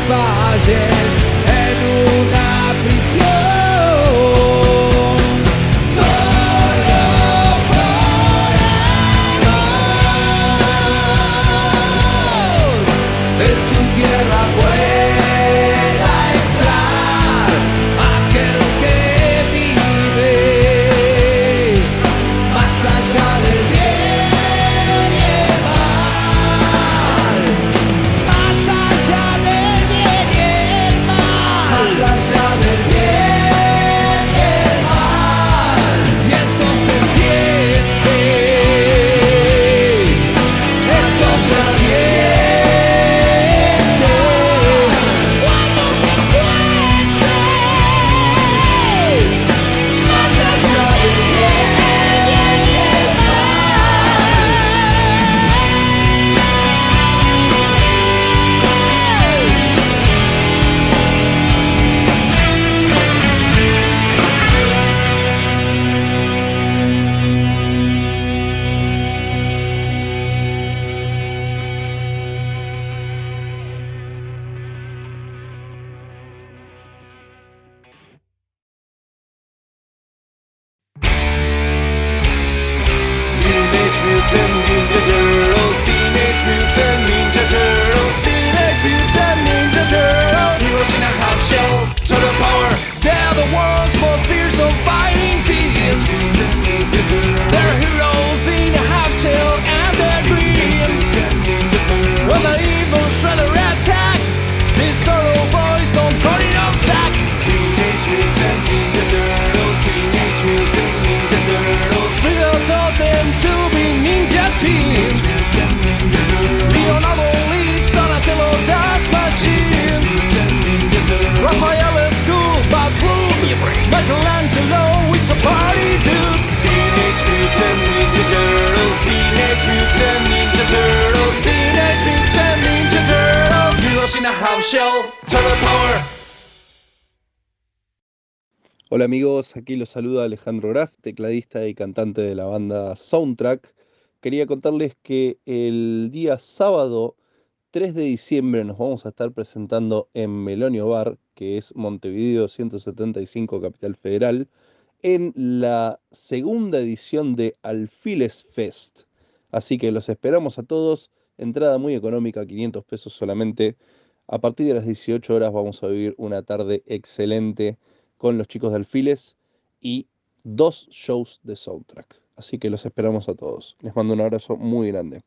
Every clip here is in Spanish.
valles en una prisión. Solo por amor en su tierra pueda entrar aquel que vive más allá del bien y el mal, más allá del bien y el mal, más allá del bien y el mal. Y esto se siente, esto se siente cuando te encuentres más allá del bien y el mal. Teenage Mutant Ninja Turtles, Teenage Mutant Ninja Turtles, Teenage Mutant Ninja Turtles. Heroes in a half shell, turtle power. They're the world's most fearsome fighting teams. They're heroes in a half shell and they're green. When the evil shredder attacks, these turtle boys don't cut it on slack. Teenage Mutant Ninja Turtles, Teenage Mutant Ninja Turtles. Freedom taught them to be ninja teens. Leonardo leads Donatello does machines. Raphael is cool but rude. Michelangelo is a party dude. Teenage Mutant Ninja Turtles, Teenage Mutant Ninja Turtles, Teenage Mutant Ninja Turtles. Heroes in a half shell, turtle power. Hola amigos, aquí los saluda Alejandro Graf, tecladista y cantante de la banda Soundtrack. Quería contarles que el día sábado 3 de diciembre nos vamos a estar presentando en Melonio Bar, que es Montevideo 175, Capital Federal, en la segunda edición de Alfiles Fest. Así que los esperamos a todos, entrada muy económica, 500 pesos solamente. A partir de las 18 horas vamos a vivir una tarde excelente con los chicos de Alfiles y 2 shows de Soundtrack. Así que los esperamos a todos. Les mando un abrazo muy grande.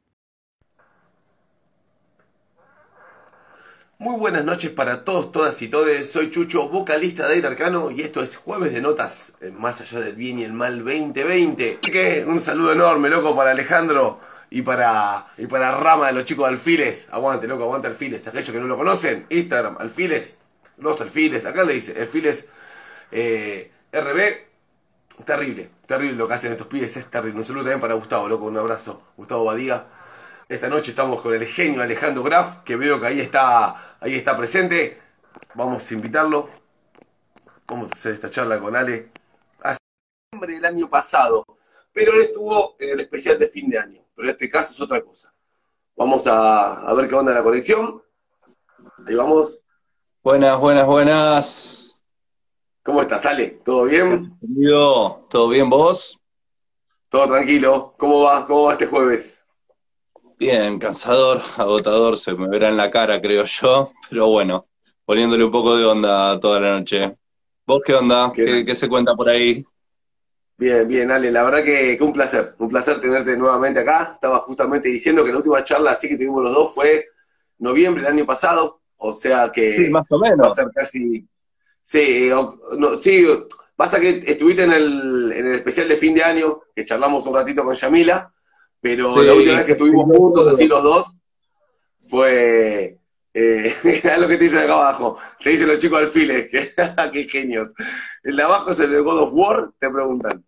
Muy buenas noches para todos, todas y todes. Soy Chucho, vocalista de Aire Arcano, y esto es Jueves de Notas, más allá del bien y el mal 2020. Así que un saludo enorme, loco, para Alejandro y para Rama de los chicos de Alfiles. Aguante, loco, aguante Alfiles. Aquellos que no lo conocen, Instagram, Alfiles, los Alfiles, acá le dice Alfiles RB. Terrible, terrible lo que hacen estos pibes, es terrible. Un saludo también para Gustavo, loco, un abrazo. Gustavo Badía. Esta noche estamos con el genio Alejandro Graf, que veo que ahí está presente. Vamos a invitarlo. Vamos a hacer esta charla con Ale. Hace diciembre del año pasado, pero él estuvo en el especial de fin de año. Pero en este caso es otra cosa. Vamos a ver qué onda la conexión. Ahí vamos. Buenas, buenas, buenas. ¿Cómo estás, Ale? ¿Todo bien? Bienvenido. ¿Todo bien vos? Todo tranquilo. ¿Cómo va? ¿Cómo va este jueves? Bien, cansador, agotador, se me verá en la cara, creo yo, pero bueno, poniéndole un poco de onda toda la noche. ¿Vos qué onda? ¿Qué se cuenta por ahí? Bien, bien, Ale, la verdad que un placer tenerte nuevamente acá. Estaba justamente diciendo que la última charla así que tuvimos los dos fue noviembre del año pasado, o sea que sí, más o menos. Va a ser casi... Sí, sí, pasa que estuviste en el especial de fin de año, que charlamos un ratito con Yamila, pero sí, la última vez que estuvimos juntos, así los dos, fue... es lo que te dicen acá abajo, te dicen los chicos Alfiles, qué genios. El de abajo es el de God of War, te preguntan.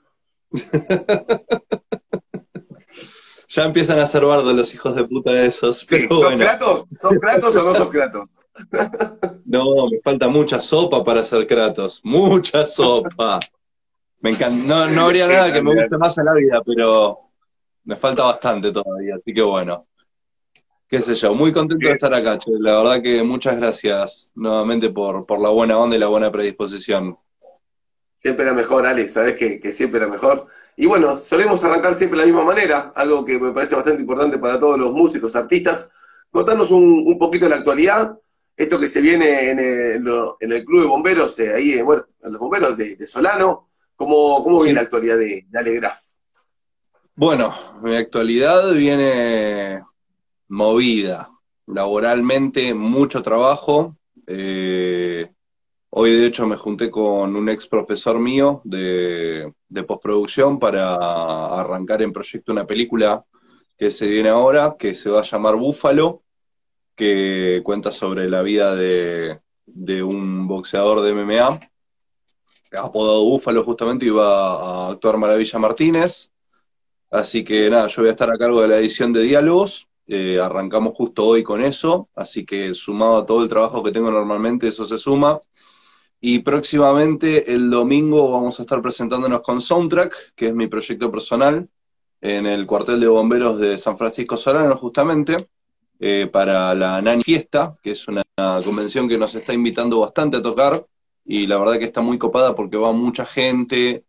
Ya empiezan a ser bardos los hijos de puta esos. Sí, ¿sos bueno. Kratos? ¿Sos Kratos o no sos Kratos? No, me falta mucha sopa para ser Kratos. Mucha sopa. Me encanta. No habría nada que me guste más en la vida, pero me falta bastante todavía, así que bueno. qué sé yo, muy contento de estar acá, che. La verdad que muchas gracias nuevamente por la buena onda y la buena predisposición. Siempre era mejor, Alex, sabes que siempre era mejor. Y bueno, solemos arrancar siempre de la misma manera, algo que me parece bastante importante para todos los músicos, artistas. Contanos un poquito de la actualidad, esto que se viene en el Club de Bomberos, ahí, bueno, en los bomberos de Solano. ¿Cómo viene Sí. la actualidad de Alegraf? Bueno, mi actualidad viene movida, laboralmente mucho trabajo. Eh, Hoy de hecho me junté con un ex profesor mío de postproducción para arrancar en proyecto una película que se viene ahora, que se va a llamar Búfalo, que cuenta sobre la vida de un boxeador de MMA, apodado Búfalo justamente, iba a actuar Maravilla Martínez. Así que nada, yo voy a estar a cargo de la edición de diálogos. Arrancamos justo hoy con eso, así que sumado a todo el trabajo que tengo normalmente, eso se suma. Y próximamente el domingo vamos a estar presentándonos con Soundtrack, que es mi proyecto personal, en el cuartel de bomberos de San Francisco Solano, justamente, para la Nani Fiesta, que es una convención que nos está invitando bastante a tocar, y la verdad que está muy copada porque va mucha gente,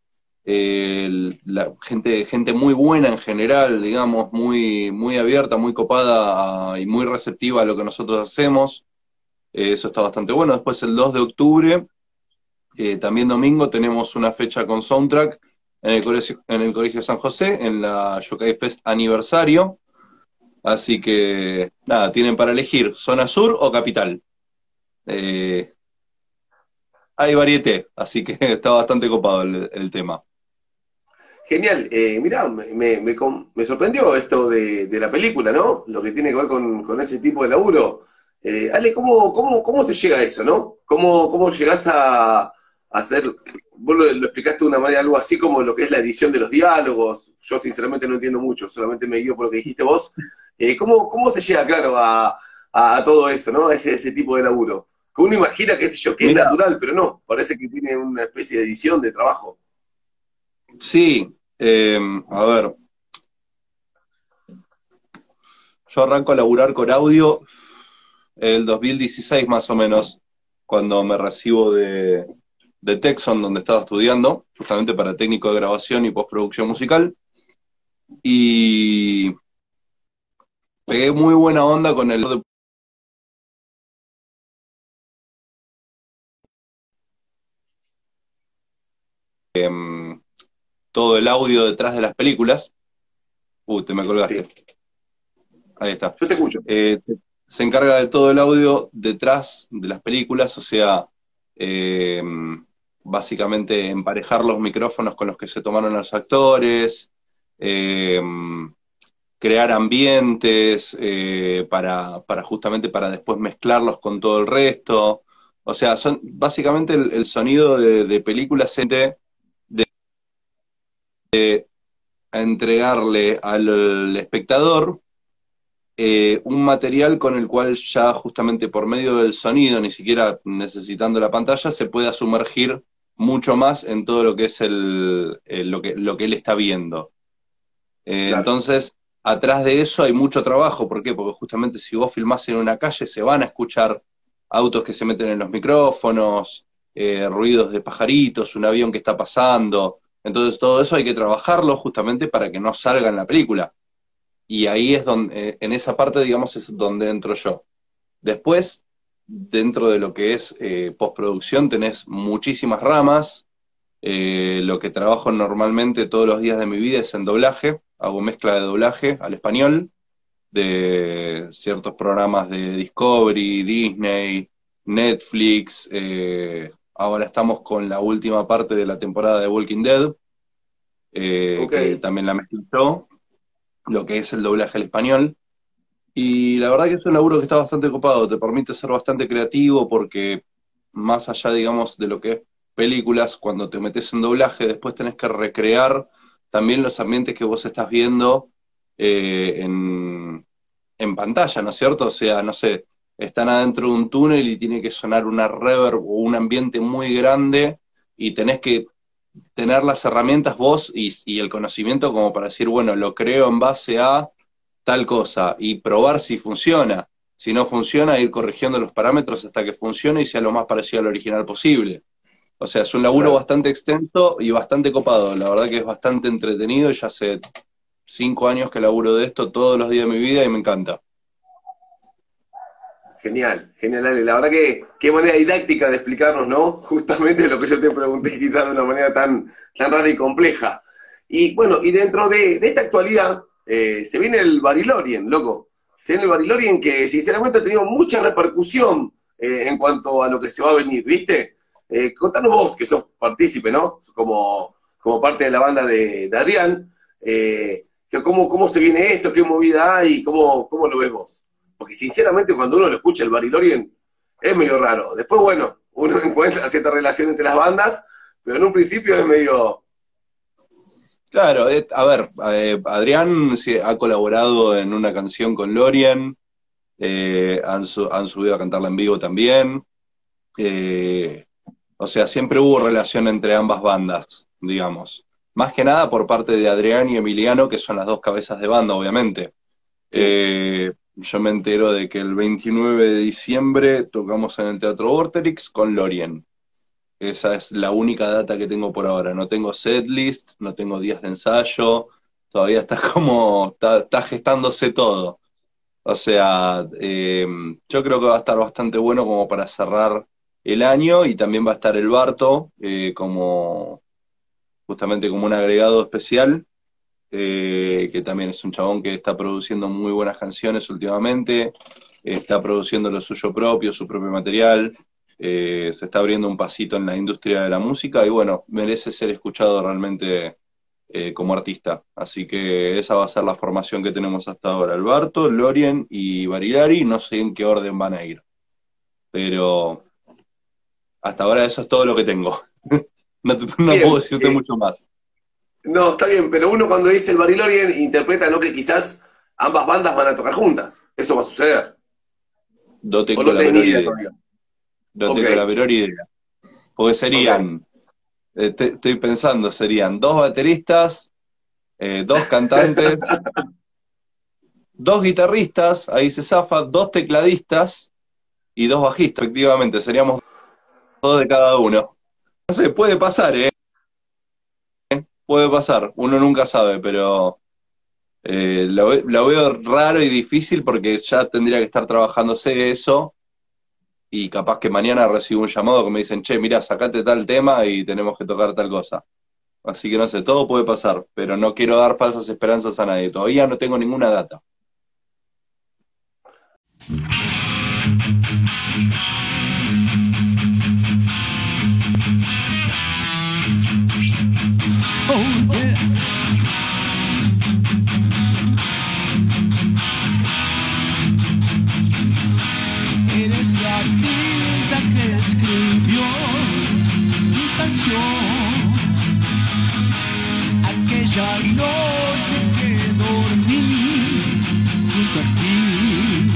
gente muy buena en general, digamos, muy abierta, muy copada y muy receptiva a lo que nosotros hacemos. Eso está bastante bueno. Después el 2 de octubre, también domingo, tenemos una fecha con Soundtrack en el Colegio San José, en la Yokai Fest aniversario. Así que, nada, tienen para elegir zona sur o capital. Eh, Hay varieté, así que está bastante copado el tema. Genial, mirá, me sorprendió esto de la película, ¿no? Lo que tiene que ver con ese tipo de laburo. Ale, ¿cómo se llega a eso, no? ¿Cómo llegás a hacer, vos lo explicaste de una manera, algo así como lo que es la edición de los diálogos? Yo sinceramente no entiendo mucho, solamente me guío por lo que dijiste vos. ¿Cómo se llega, claro, a todo eso, ¿no? A ese tipo de laburo. Que uno imagina, qué sé yo, que es Mira, natural, pero no, parece que tiene una especie de edición de trabajo. sí, a ver, yo arranco a laburar con audio el 2016 más o menos, cuando me recibo de Texon, donde estaba estudiando, justamente para técnico de grabación y postproducción musical, y pegué muy buena onda con todo el audio detrás de las películas. Te me colgaste. Sí, Ahí está. yo te escucho. Se encarga de todo el audio detrás de las películas, o sea, eh, básicamente emparejar los micrófonos con los que se tomaron los actores, eh, crear ambientes justamente para después mezclarlos con todo el resto. O sea, son básicamente el sonido de películas a entregarle al espectador un material con el cual ya justamente por medio del sonido, ni siquiera necesitando la pantalla, se pueda sumergir mucho más en todo lo que es lo que él está viendo. Claro. Entonces, atrás de eso hay mucho trabajo. ¿Por qué? Porque justamente si vos filmás en una calle, se van a escuchar autos que se meten en los micrófonos, ruidos de pajaritos, un avión que está pasando. Entonces, todo eso hay que trabajarlo justamente para que no salga en la película. Y ahí es donde, en esa parte, digamos, es donde entro yo. Después, dentro de lo que es postproducción, tenés muchísimas ramas. Lo que trabajo normalmente todos los días de mi vida es en doblaje. Hago mezcla de doblaje al español de ciertos programas de Discovery, Disney, Netflix. Ahora estamos con la última parte de la temporada de Walking Dead, Ok. que también la mezclo yo, lo que es el doblaje al español. Y la verdad que es un laburo que está bastante copado, te permite ser bastante creativo porque más allá, digamos, de lo que es películas, cuando te metes en doblaje, después tenés que recrear también los ambientes que vos estás viendo eh, en, en pantalla, ¿no es cierto? O sea, no sé, están adentro de un túnel y tiene que sonar una reverb o un ambiente muy grande y tenés que tener las herramientas vos y el conocimiento como para decir, bueno, lo creo en base a tal cosa y probar si funciona. Si no funciona, ir corrigiendo los parámetros hasta que funcione y sea lo más parecido al original posible. O sea, es un laburo Claro. bastante extenso y bastante copado. La verdad que es bastante entretenido. Ya hace 5 años que laburo de esto todos los días de mi vida y me encanta. Genial, genial, Ale. La verdad que qué manera didáctica de explicarnos, ¿no? Justamente lo que yo te pregunté, quizás de una manera tan rara y compleja. Y bueno, y dentro de esta actualidad, se viene el Barilorien, loco. Se viene el Barilorien que sinceramente ha tenido mucha repercusión en cuanto a lo que se va a venir, ¿viste? Contanos vos, que sos partícipe, ¿no? Como parte de la banda de Adrián, que cómo se viene esto, qué movida hay, cómo lo ves vos. Porque sinceramente cuando uno lo escucha el Barilorien es medio raro. Después, bueno, uno encuentra cierta relación entre las bandas, pero en un principio es medio... Claro, a ver, Adrián sí, ha colaborado en una canción con Lorien, han subido a cantarla en vivo también. O sea, siempre hubo relación entre ambas bandas, digamos. Más que nada por parte de Adrián y Emiliano, que son las dos cabezas de banda, obviamente. Sí. Yo me entero de que el 29 de diciembre tocamos en el Teatro Vorterix con Lorien. Esa es la única data que tengo por ahora. No tengo setlist, no tengo días de ensayo, todavía está gestándose todo. O sea, yo creo que va a estar bastante bueno como para cerrar el año, y también va a estar el Barto justamente como un agregado especial, que también es un chabón que está produciendo muy buenas canciones últimamente, está produciendo lo suyo propio, su propio material, se está abriendo un pasito en la industria de la música y bueno, merece ser escuchado realmente como artista. Así que esa va a ser la formación que tenemos hasta ahora: el Barto, Lorien y Barilari. No sé en qué orden van a ir, pero hasta ahora eso es todo lo que tengo. No Bien, puedo decirte mucho más. no, está bien, pero uno cuando dice el Barilorien interpreta, ¿no? Que quizás ambas bandas van a tocar juntas. Eso va a suceder. No O tengo no la tenés ni menor idea idea. todavía. No Ok, tengo la menor idea. Porque serían, estoy pensando, serían 2 bateristas, 2 cantantes, 2 guitarristas, ahí se zafa, 2 tecladistas y 2 bajistas, efectivamente, seríamos 2 de cada uno. No sé, puede pasar, puede pasar, uno nunca sabe, pero lo veo raro y difícil porque ya tendría que estar trabajándose eso, y capaz que mañana recibo un llamado que me dicen, che, mirá, sacate tal tema y tenemos que tocar tal cosa. Así que no sé, todo puede pasar, pero no quiero dar falsas esperanzas a nadie. Todavía no tengo ninguna data. Oh, yeah. Eres la tinta que escribió mi canción aquella noche que dormí junto a ti.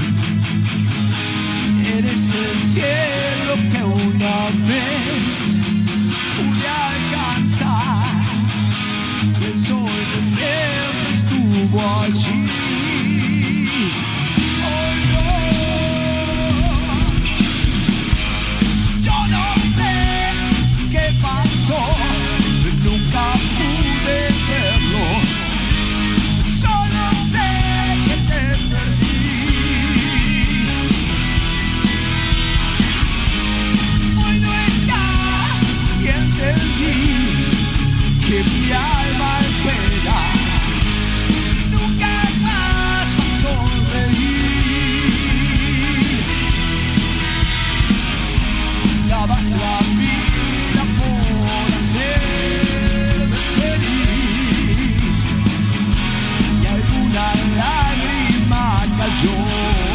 Eres el cielo que una vez pude alcanzar. El sol que siempre estuvo allí. Hoy no, yo no sé qué pasó, nunca pude verlo. Solo sé que te perdí. Hoy no estás y entendí que mi alma espera nunca más va a sonreír. Dabas la vida por hacerme feliz y alguna lágrima cayó.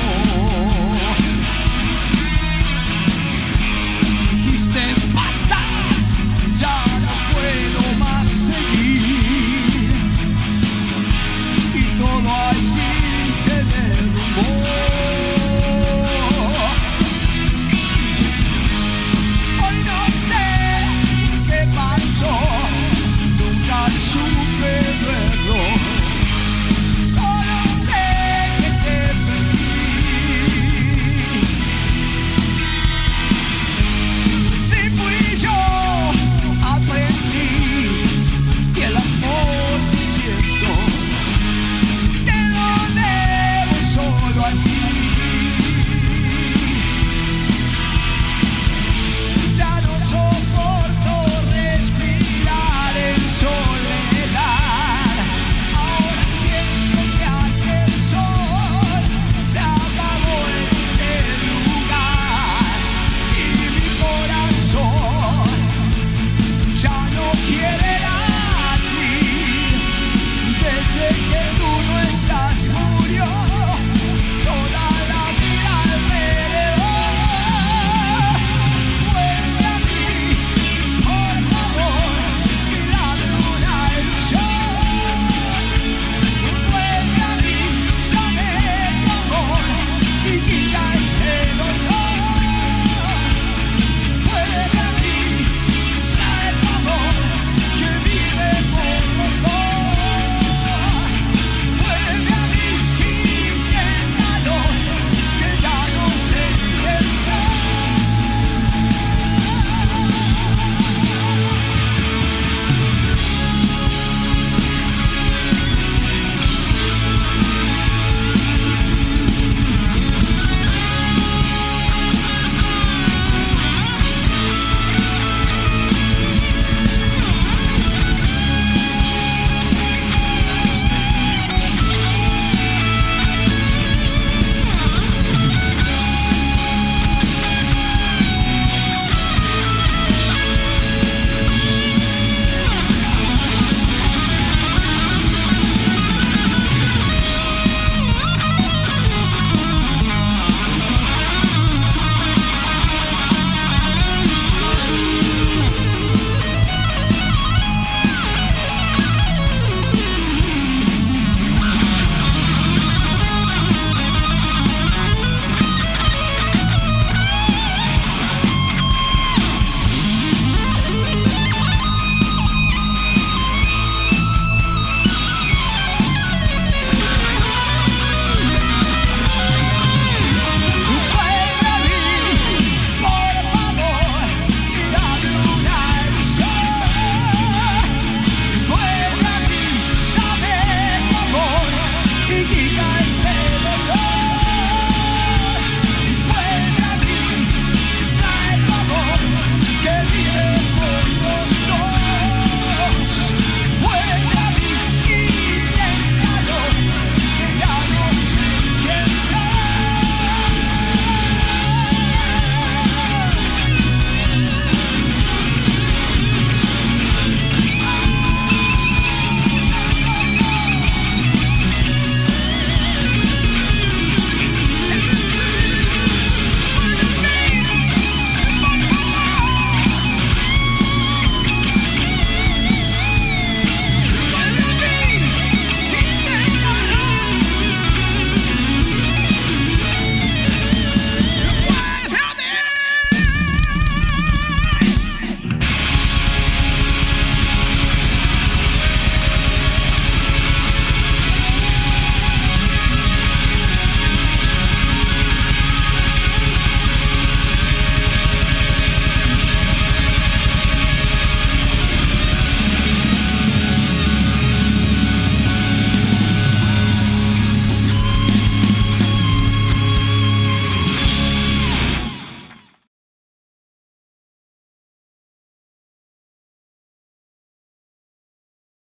Dijiste basta, ya no puedo más seguir, y todo así se derrumbó. Hoy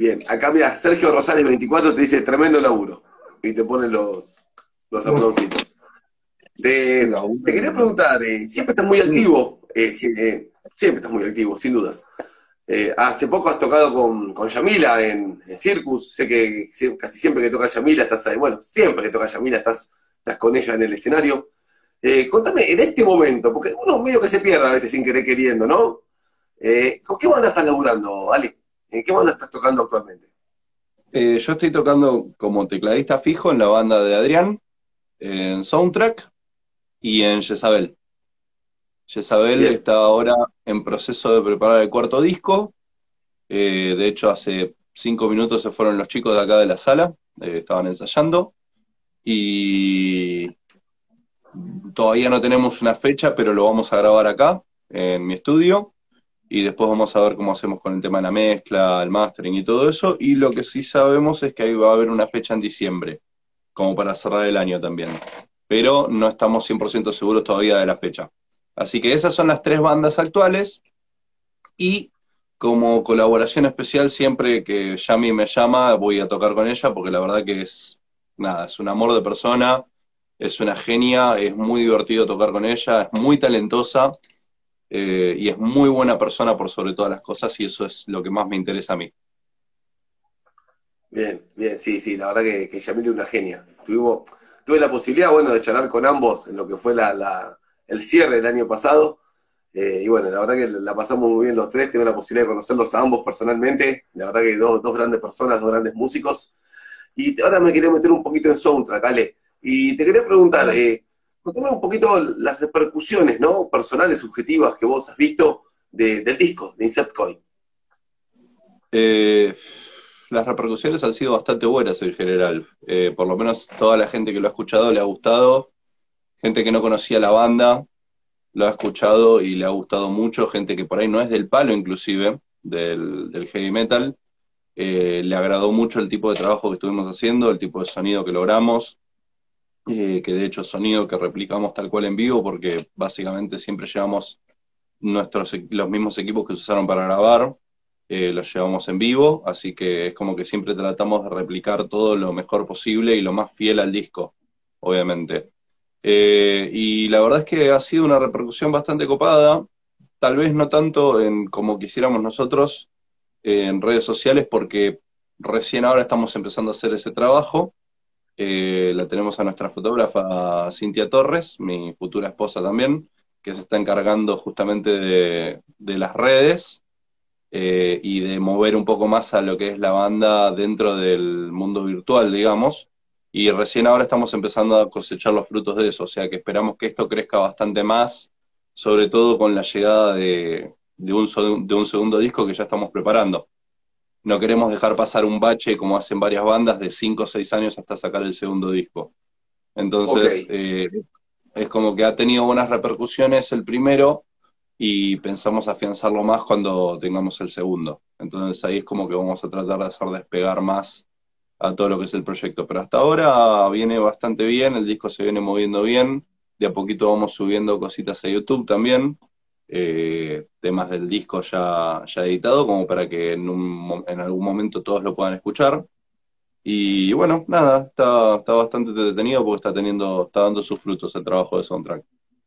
Bien, acá mira, Sergio Rosales 24 te dice tremendo laburo. Y te ponen los aplausitos. Te quería preguntar, siempre estás muy activo, siempre estás muy activo, sin dudas. Hace poco has tocado con Yamila en Circus, sé que casi siempre que toca Yamila estás ahí, bueno, siempre que toca Yamila estás con ella en el escenario. Contame, en este momento, porque uno medio que se pierde a veces sin querer queriendo, ¿no? ¿Con qué banda estás laburando, Ale? ¿En qué banda estás tocando actualmente? Yo estoy tocando como tecladista fijo en la banda de Adrián, en Soundtrack y en Jezabel. Jezabel Bien, está ahora en proceso de preparar el cuarto disco. De hecho, hace 5 minutos se fueron los chicos de acá de la sala, estaban ensayando. Y todavía no tenemos una fecha, pero lo vamos a grabar acá, en mi estudio. Y después vamos a ver cómo hacemos con el tema de la mezcla, el mastering y todo eso. Y lo que sí sabemos es que ahí va a haber una fecha en diciembre, como para cerrar el año también. Pero no estamos 100% seguros todavía de la fecha. Así que esas son las tres bandas actuales. Y como colaboración especial, siempre que Yami me llama, voy a tocar con ella, porque la verdad que es, nada, es un amor de persona, es una genia, es muy divertido tocar con ella, es muy talentosa, y es muy buena persona por sobre todas las cosas, y eso es lo que más me interesa a mí. bien, bien, sí, sí, la verdad que Yamila es una genia. Tuve la posibilidad, bueno, de charlar con ambos en lo que fue el cierre del año pasado. Y bueno, la verdad que la pasamos muy bien los tres, tengo la posibilidad de conocerlos a ambos personalmente, la verdad que dos grandes personas, dos grandes músicos. Y ahora me quería meter un poquito en soundtrack, Ale. Y te quería preguntar, contame un poquito las repercusiones, ¿no? Personales, subjetivas que vos has visto del disco, de Inceptcoin. Eh, las repercusiones han sido bastante buenas en general. Por lo menos toda la gente que lo ha escuchado le ha gustado. Gente que no conocía la banda lo ha escuchado y le ha gustado mucho. Gente que por ahí no es del palo inclusive, del heavy metal. Le agradó mucho el tipo de trabajo que estuvimos haciendo, el tipo de sonido que logramos. Que de hecho es sonido que replicamos tal cual en vivo, porque básicamente siempre llevamos los mismos equipos que se usaron para grabar, los llevamos en vivo, así que es como que siempre tratamos de replicar todo lo mejor posible y lo más fiel al disco, obviamente. Y la verdad es que ha sido una repercusión bastante copada, tal vez no tanto en como quisiéramos nosotros en redes sociales, porque recién ahora estamos empezando a hacer ese trabajo. La tenemos a nuestra fotógrafa Cintia Torres, mi futura esposa también, que se está encargando justamente de las redes, y de mover un poco más a lo que es la banda dentro del mundo virtual, digamos. Y recién ahora estamos empezando a cosechar los frutos de eso, o sea que esperamos que esto crezca bastante más, sobre todo con la llegada de un segundo disco que ya estamos preparando. No queremos dejar pasar un bache como hacen varias bandas de 5 o 6 años hasta sacar el segundo disco. Ok, Entonces, es como que ha tenido buenas repercusiones el primero y pensamos afianzarlo más cuando tengamos el segundo. Entonces ahí es como que vamos a tratar de hacer despegar más a todo lo que es el proyecto. Pero hasta ahora viene bastante bien, el disco se viene moviendo bien, de a poquito vamos subiendo cositas a YouTube también, temas del disco ya editado, como para que en algún momento todos lo puedan escuchar. Y bueno, nada, está bastante entretenido porque está dando sus frutos el trabajo de Soundtrack.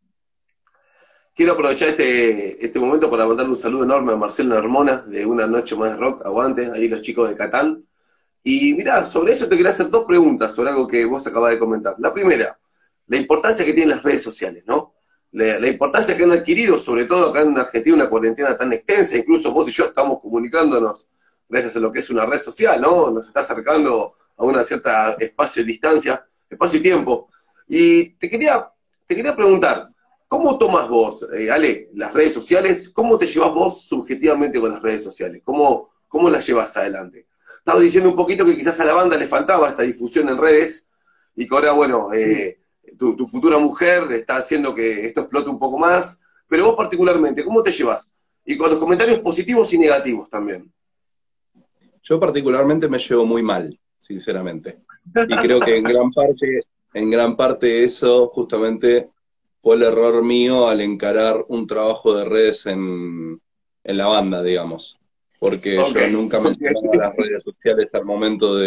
quiero aprovechar este momento para mandarle un saludo enorme a Marcelo Hermona de Una Noche Más de Rock, aguante, ahí los chicos de Catán. Y mirá, sobre eso te quería hacer dos preguntas sobre algo que vos acabas de comentar. La primera, la importancia que tienen las redes sociales, ¿no? La importancia que han adquirido, sobre todo acá en Argentina, una cuarentena tan extensa, incluso vos y yo estamos comunicándonos gracias a lo que es una red social, ¿no? Nos está acercando a una cierta espacio de distancia, espacio y tiempo. Y te quería preguntar, ¿cómo tomas vos, Ale, las redes sociales? ¿Cómo te llevas vos subjetivamente con las redes sociales? ¿Cómo las llevas adelante? Estaba diciendo un poquito que quizás a la banda le faltaba esta difusión en redes y que ahora, bueno, tu futura mujer está haciendo que esto explote un poco más, pero vos particularmente, ¿cómo te llevas? Y con los comentarios positivos y negativos también. Yo particularmente me llevo muy mal, sinceramente. Y creo que en gran parte eso justamente fue el error mío al encarar un trabajo de redes en la banda, digamos. porque Ok, yo nunca ok. mencionaba las redes sociales al momento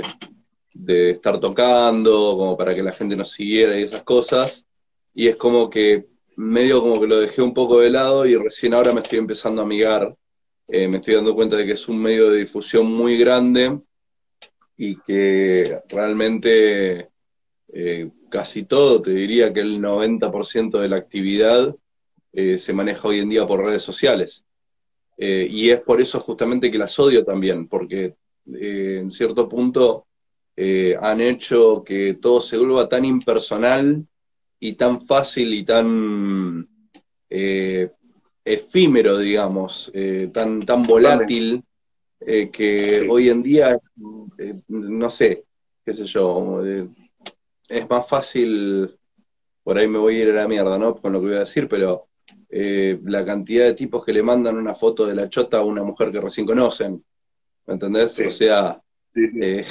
de estar tocando, como para que la gente nos siguiera y esas cosas, y es como que medio como que lo dejé un poco de lado y recién ahora me estoy empezando a amigar, me estoy dando cuenta de que es un medio de difusión muy grande y que realmente casi todo, te diría que el 90% de la actividad se maneja hoy en día por redes sociales. Y es por eso justamente que las odio también, porque en cierto punto han hecho que todo se vuelva tan impersonal y tan fácil y tan eh, efímero, digamos, tan Totalmente. volátil, que Sí, hoy en día, no sé, qué sé yo, es más fácil, por ahí me voy a ir a la mierda, ¿no? Con lo que voy a decir, pero la cantidad de tipos que le mandan una foto de la chota a una mujer que recién conocen, ¿me entendés? O sí, sea, sí, sí. eh,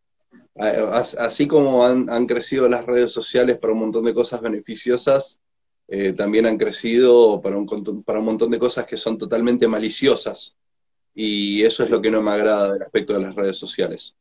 así como han crecido las redes sociales para un montón de cosas beneficiosas, también han crecido para un montón de cosas que son totalmente maliciosas. Y eso es lo Sí. que no me agrada del aspecto de las redes sociales.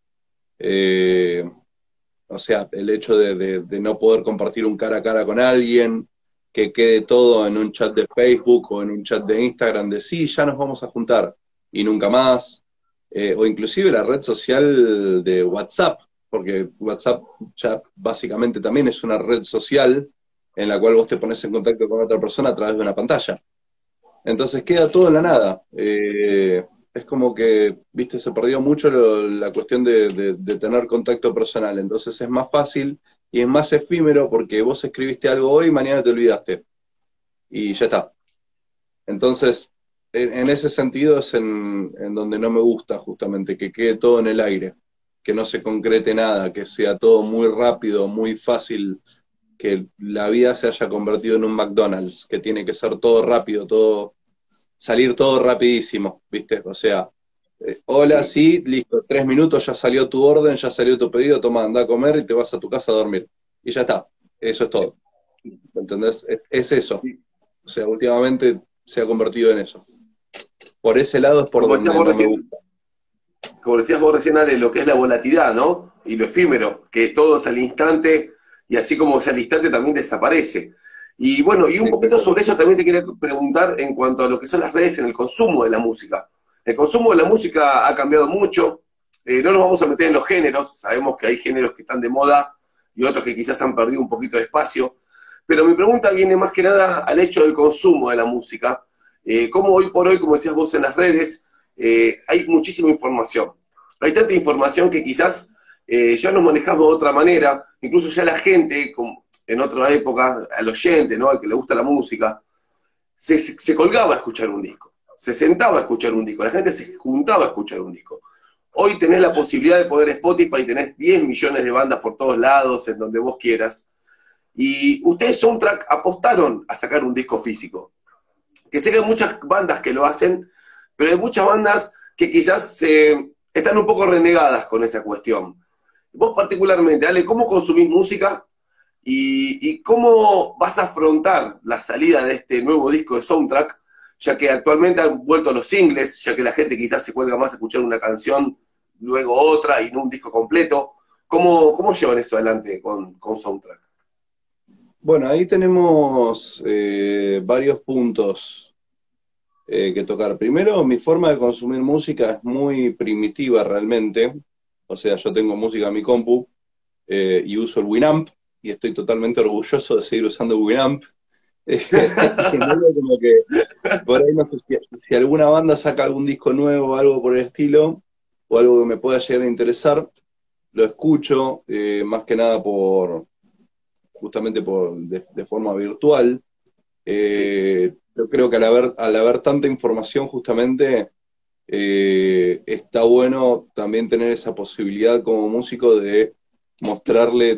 Eh, o sea, el hecho de no poder compartir un cara a cara con alguien, que quede todo en un chat de Facebook o en un chat de Instagram de sí, ya nos vamos a juntar y nunca más. O inclusive la red social de WhatsApp, porque WhatsApp ya básicamente también es una red social en la cual vos te pones en contacto con otra persona a través de una pantalla. Entonces queda todo en la nada. Es como que, viste, se perdió mucho la cuestión de tener contacto personal. Entonces es más fácil y es más efímero porque vos escribiste algo hoy y mañana te olvidaste. Y ya está. Entonces, en ese sentido es en donde no me gusta justamente, que quede todo en el aire, que no se concrete nada, que sea todo muy rápido, muy fácil, que la vida se haya convertido en un McDonald's, que tiene que ser todo rápido, todo salir todo rapidísimo, ¿viste? O sea, hola, Sí. sí, listo, 3 minutos, ya salió tu orden, ya salió tu pedido, toma, anda a comer y te vas a tu casa a dormir. Y ya está, eso es todo, ¿entendés? Es eso. Sí. O sea, últimamente se ha convertido en eso. Por ese lado es por Como decías donde vos no me recién, gusta. como decías vos recién, Ale, lo que es la volatilidad, ¿no? Y lo efímero, que todo es al instante, y así como es al instante también desaparece. Y bueno, y un poquito sobre Exactamente. eso también te quería preguntar en cuanto a lo que son las redes en el consumo de la música. El consumo de la música ha cambiado mucho, no nos vamos a meter en los géneros, sabemos que hay géneros que están de moda y otros que quizás han perdido un poquito de espacio, pero mi pregunta viene más que nada al hecho del consumo de la música. Cómo hoy por hoy, como decías vos en las redes, hay muchísima información. Hay tanta información que quizás ya nos manejamos de otra manera, incluso ya la gente, como en otra época, al oyente, ¿no? Al que le gusta la música, se colgaba a escuchar un disco, se sentaba a escuchar un disco, la gente se juntaba a escuchar un disco. Hoy tenés la posibilidad de poner Spotify, tenés 10 millones de bandas por todos lados, en donde vos quieras. Y ustedes, Soundtrack, apostaron a sacar un disco físico. Que sé que hay muchas bandas que lo hacen, pero hay muchas bandas que quizás están un poco renegadas con esa cuestión. Vos particularmente, Ale, ¿cómo consumís música y cómo vas a afrontar la salida de este nuevo disco de Soundtrack, ya que actualmente han vuelto los singles, ya que la gente quizás se cuelga más a escuchar una canción, luego otra y no un disco completo? ¿Cómo llevan eso adelante con Soundtrack? Bueno, ahí tenemos varios puntos que tocar. Primero, mi forma de consumir música es muy primitiva realmente. O sea, yo tengo música en mi compu y uso el Winamp y estoy totalmente orgulloso de seguir usando Winamp. Y medio como que por ahí no sé si alguna banda saca algún disco nuevo o algo por el estilo, o algo que me pueda llegar a interesar, lo escucho más que nada justamente de forma virtual. Sí, Yo creo que al haber tanta información justamente está bueno también tener esa posibilidad como músico de mostrarle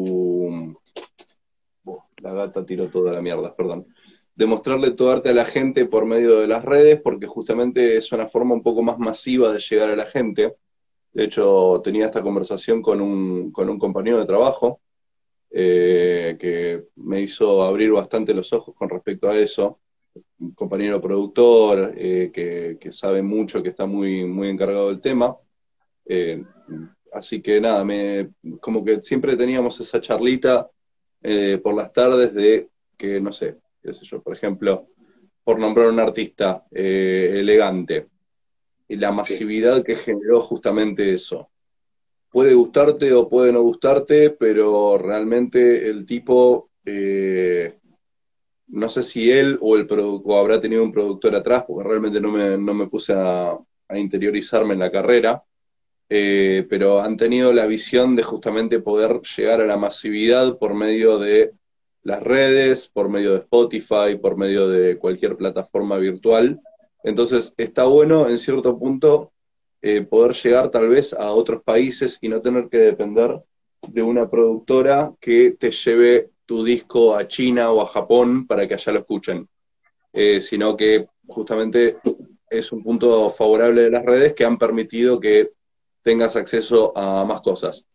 la gata tiró toda la mierda, perdón. De mostrarle tu arte a la gente por medio de las redes, porque justamente es una forma un poco más masiva de llegar a la gente. De hecho, tenía esta conversación con un compañero de trabajo que me hizo abrir bastante los ojos con respecto a eso. un compañero productor que sabe mucho, que está muy, muy encargado del tema. Eh, Así que nada, como que siempre teníamos esa charlita por las tardes de que, no sé, qué sé yo, por ejemplo, por nombrar un artista, Elegante, y la Sí. masividad que generó justamente eso. Puede gustarte o puede no gustarte, pero realmente el tipo, no sé si él o habrá tenido un productor atrás, porque realmente no me puse a interiorizarme en la carrera, pero han tenido la visión de justamente poder llegar a la masividad por medio de las redes, por medio de Spotify, por medio de cualquier plataforma virtual. Entonces está bueno en cierto punto poder llegar tal vez a otros países y no tener que depender de una productora que te lleve tu disco a China o a Japón para que allá lo escuchen, sino que justamente es un punto favorable de las redes que han permitido que tengas acceso a más cosas.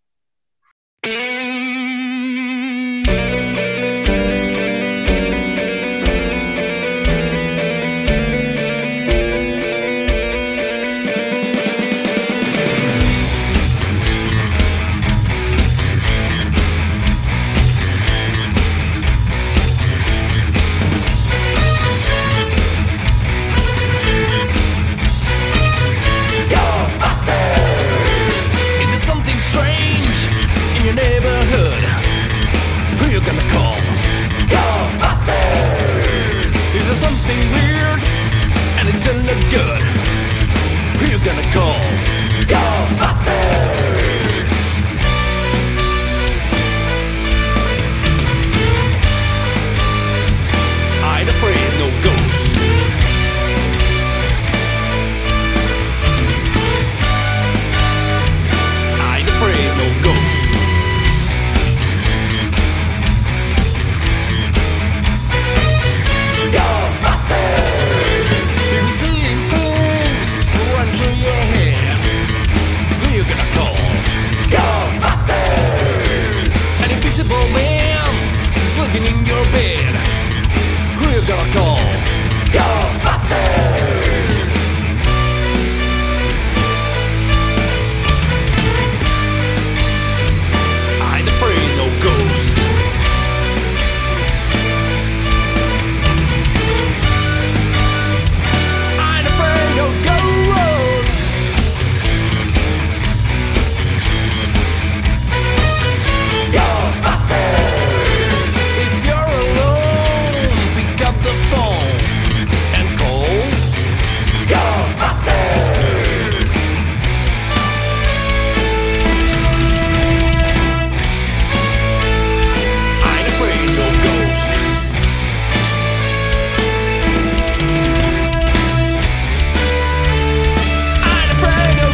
Is there something strange in your neighborhood? Who you gonna call? Ghostbusters! Is there something weird and it doesn't look good? Who you gonna call? Ghostbusters! I ain't afraid no ghosts. I ain't afraid no ghost. Ghostbusters! If you're seeing things run through your head, who you gonna call? Ghostbusters! An invisible man sleeping in your bed, who you gonna call? Ghostbusters! I ain't afraid no ghost. I ain't afraid no ghost. Ghostbusters! If you're alone, pick up the phone and call Ghostbusters! I ain't afraid no ghost. I ain't afraid no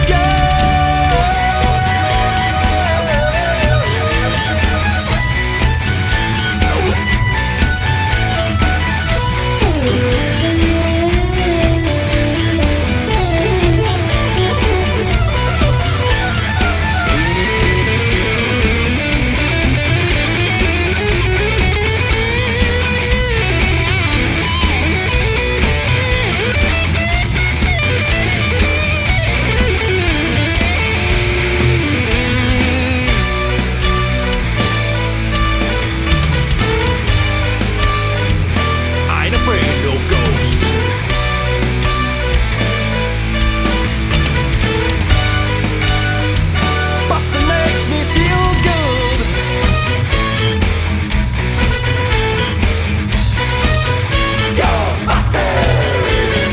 I ain't afraid no ghost. Buster makes me feel good. Ghostbusters!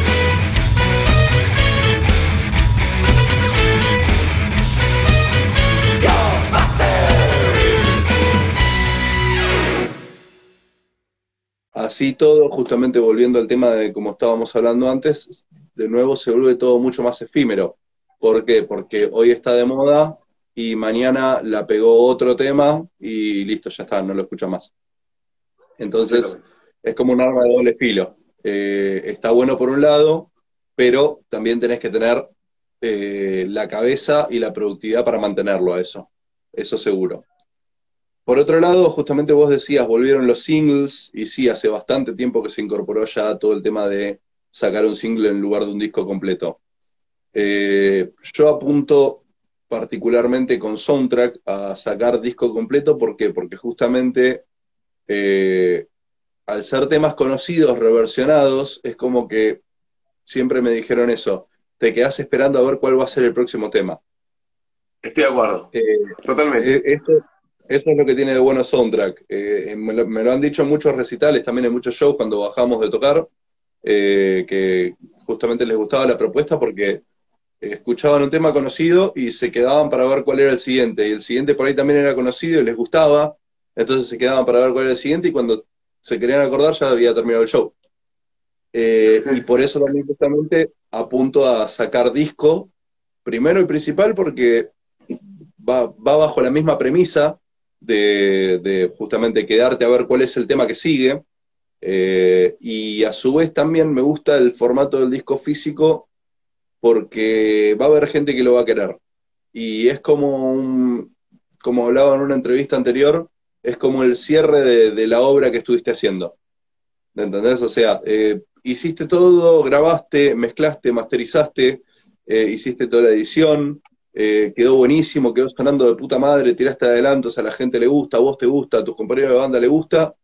Ghostbusters! Así todo, justamente volviendo al tema de como estábamos hablando antes, de nuevo se vuelve todo mucho más efímero. ¿Por qué? Porque hoy está de moda y mañana la pegó otro tema y listo, ya está, no lo escucha más. Entonces, Exactamente. es como un arma de doble filo. Está bueno por un lado, pero también tenés que tener la cabeza y la productividad para mantenerlo a eso. Eso seguro. Por otro lado, justamente vos decías, volvieron los singles, y sí, hace bastante tiempo que se incorporó ya todo el tema de sacar un single en lugar de un disco completo. Yo apunto particularmente con Soundtrack a sacar disco completo, ¿por qué? Porque justamente eh, al ser temas conocidos, reversionados, es como que siempre me dijeron eso, te quedás esperando a ver cuál va a ser el próximo tema. Estoy de acuerdo, Eh, totalmente. eso es lo que tiene de bueno Soundtrack. Me lo han dicho en muchos recitales, también en muchos shows cuando bajamos de tocar, que justamente les gustaba la propuesta porque escuchaban un tema conocido y se quedaban para ver cuál era el siguiente. Y el siguiente por ahí también era conocido y les gustaba, entonces se quedaban para ver cuál era el siguiente y cuando se querían acordar ya había terminado el show. Y por eso también justamente apunto a sacar disco, primero y principal porque va bajo la misma premisa de justamente quedarte a ver cuál es el tema que sigue, y a su vez también me gusta el formato del disco físico porque va a haber gente que lo va a querer. Y es como hablaba en una entrevista anterior, es como el cierre de la obra que estuviste haciendo. ¿Me entendés? O sea, hiciste todo, grabaste, mezclaste, masterizaste, hiciste toda la edición, quedó buenísimo, quedó sonando de puta madre, tiraste adelantos, a la gente le gusta, a vos te gusta, a tus compañeros de banda le gusta,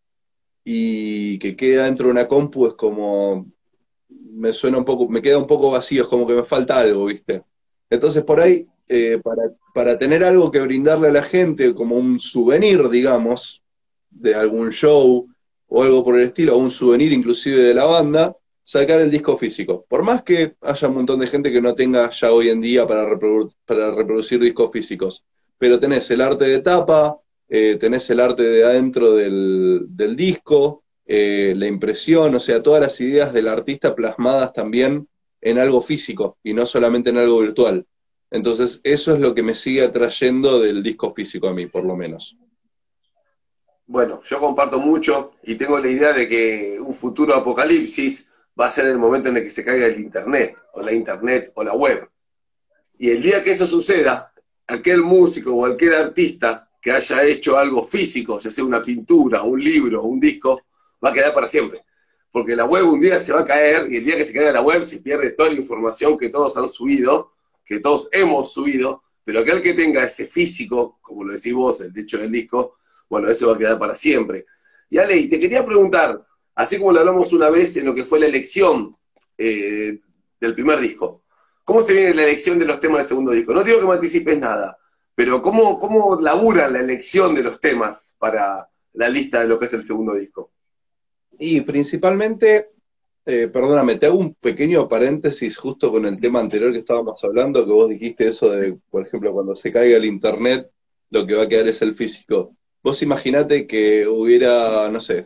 y que quede dentro de una compu es como, me suena un poco, me queda un poco vacío, es como que me falta algo, ¿viste? Entonces por Sí, ahí, para tener algo que brindarle a la gente, como un souvenir, digamos, de algún show o algo por el estilo, o un souvenir inclusive de la banda, sacar el disco físico. Por más que haya un montón de gente que no tenga ya hoy en día para reproducir discos físicos, pero tenés el arte de tapa, tenés el arte de adentro del disco, la impresión, o sea, todas las ideas del artista plasmadas también en algo físico y no solamente en algo virtual. Entonces, eso es lo que me sigue atrayendo del disco físico a mí, por lo menos. bueno, yo comparto mucho y tengo la idea de que un futuro apocalipsis va a ser el momento en el que se caiga el internet o la web. Y el día que eso suceda, aquel músico o aquel artista que haya hecho algo físico, ya sea una pintura, un libro, un disco, va a quedar para siempre. Porque la web un día se va a caer y el día que se caiga la web se pierde toda la información que todos han subido, que todos hemos subido, pero aquel que tenga ese físico, como lo decís vos, el techo del disco, bueno, eso va a quedar para siempre. Y Ale, y te quería preguntar, así como lo hablamos una vez en lo que fue la elección del primer disco, ¿cómo se viene la elección de los temas del segundo disco? No digo que me anticipes nada, pero ¿cómo laburan la elección de los temas para la lista de lo que es el segundo disco? Y principalmente, perdóname, te hago un pequeño paréntesis justo con el tema anterior que estábamos hablando, que vos dijiste eso de, por ejemplo, cuando se caiga el internet, lo que va a quedar es el físico. Vos imaginate que hubiera, no sé,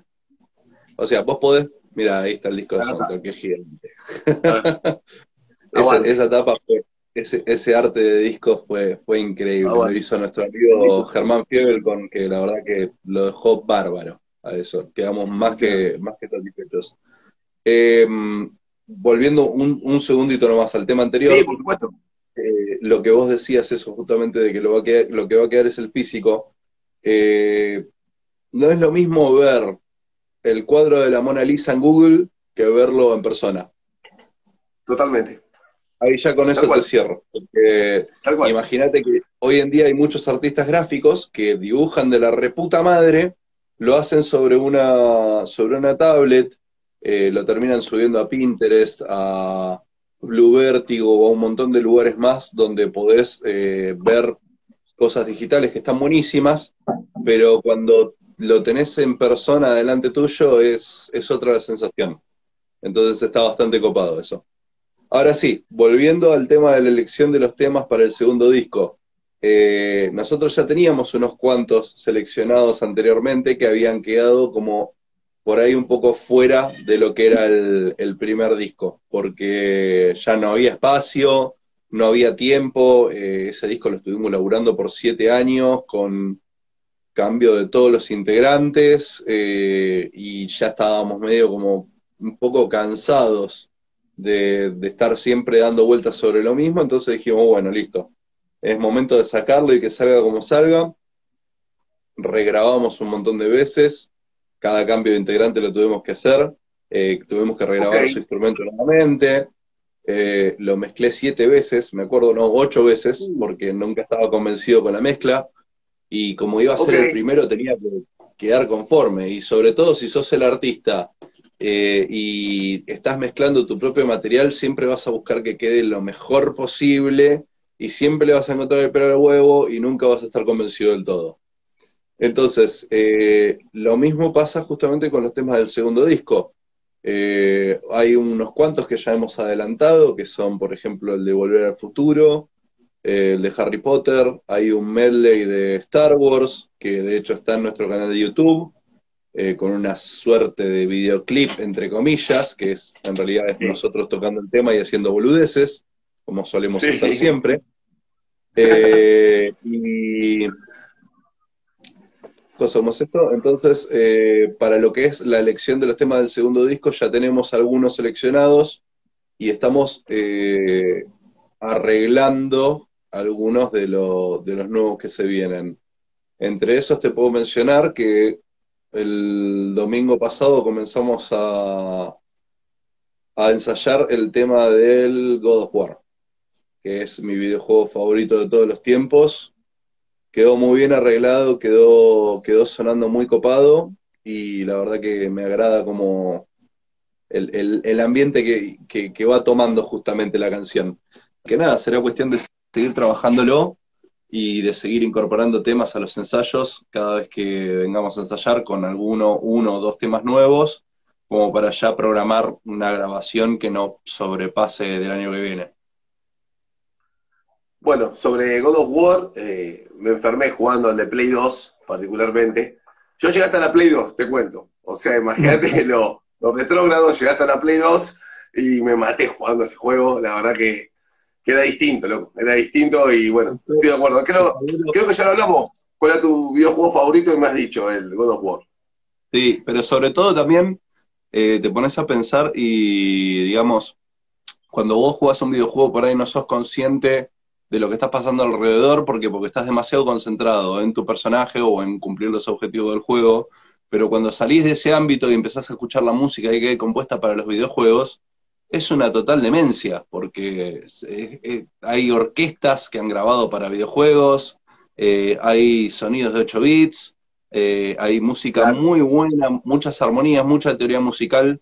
o sea, vos podés, mira, ahí está el disco de Acá está. Soundtrack, que es gigante. A ver, Esa, aguante, esa etapa fue, ese arte de disco fue increíble. Lo aguante. hizo nuestro amigo Germán Fiebel, con que la verdad que lo dejó bárbaro a eso. Quedamos Impresionante. más que satisfechos. Eh, Volviendo un segundito nomás al tema Sí, anterior, por supuesto. lo que vos decías, eso justamente de que lo que va a quedar es el físico. eh, no es lo mismo ver el cuadro de la Mona Lisa en Google que verlo en persona. Totalmente. Ahí ya con Tal eso te cual, cierro. Porque tal cual. imagínate que hoy en día hay muchos artistas gráficos que dibujan de la reputa madre, lo hacen sobre una tablet, lo terminan subiendo a Pinterest, a Blue Vertigo o a un montón de lugares más donde podés ver cosas digitales que están buenísimas, pero cuando lo tenés en persona delante tuyo es otra sensación. Entonces está bastante copado eso. Ahora sí, volviendo al tema de la elección de los temas para el segundo disco. Nosotros ya teníamos unos cuantos seleccionados anteriormente que habían quedado como por ahí un poco fuera de lo que era el primer disco, porque ya no había espacio, no había tiempo, ese disco lo estuvimos laburando por 7 años con cambio de todos los integrantes, y ya estábamos medio como un poco cansados de estar siempre dando vueltas sobre lo mismo, entonces dijimos, bueno, listo, es momento de sacarlo y que salga como salga. regrabamos un montón de veces, cada cambio de integrante lo tuvimos que hacer, tuvimos que regrabar los instrumentos nuevamente, lo mezclé 7 veces, me acuerdo, no, 8 veces, porque nunca estaba convencido con la mezcla, y como iba a ser el primero tenía que quedar conforme, y sobre todo si sos el artista y estás mezclando tu propio material, siempre vas a buscar que quede lo mejor posible, y siempre le vas a encontrar el pelo al huevo, y nunca vas a estar convencido del todo. Entonces, lo mismo pasa justamente con los temas del segundo disco. Hay unos cuantos que ya hemos adelantado, que son, por ejemplo, el de Volver al Futuro, el de Harry Potter, hay un medley de Star Wars, que de hecho está en nuestro canal de YouTube, con una suerte de videoclip, entre comillas, que es en realidad es nosotros tocando el tema y haciendo boludeces, como solemos hacer siempre. Y... ¿Cómo es esto? Entonces, para lo que es la elección de los temas del segundo disco, ya tenemos algunos seleccionados y estamos arreglando algunos de los nuevos que se vienen. Entre esos te puedo mencionar que el domingo pasado comenzamos a ensayar el tema del God of War, que es mi videojuego favorito de todos los tiempos. Quedó muy bien arreglado, quedó sonando muy copado, y la verdad que me agrada como el ambiente que va tomando justamente la canción. Que nada, será cuestión de seguir trabajándolo y de seguir incorporando temas a los ensayos cada vez que vengamos a ensayar con uno o dos temas nuevos, como para ya programar una grabación que no sobrepase del año que viene. Bueno, sobre God of War, me enfermé jugando al de Play 2, particularmente. Yo llegué hasta la Play 2, te cuento. O sea, imagínate los retrógrados, llegué hasta la Play 2 y me maté jugando a ese juego. La verdad que era distinto, loco. Era distinto y bueno, estoy de acuerdo. Creo que ya lo hablamos. ¿Cuál era tu videojuego favorito? Y me has dicho, el God of War. Sí, pero sobre todo también te pones a pensar y, digamos, cuando vos jugás un videojuego por ahí no sos consciente de lo que está pasando alrededor, porque estás demasiado concentrado en tu personaje o en cumplir los objetivos del juego, pero cuando salís de ese ámbito y empezás a escuchar la música que hay compuesta para los videojuegos, es una total demencia, porque hay orquestas que han grabado para videojuegos, hay sonidos de 8 bits, hay música muy buena, muchas armonías, mucha teoría musical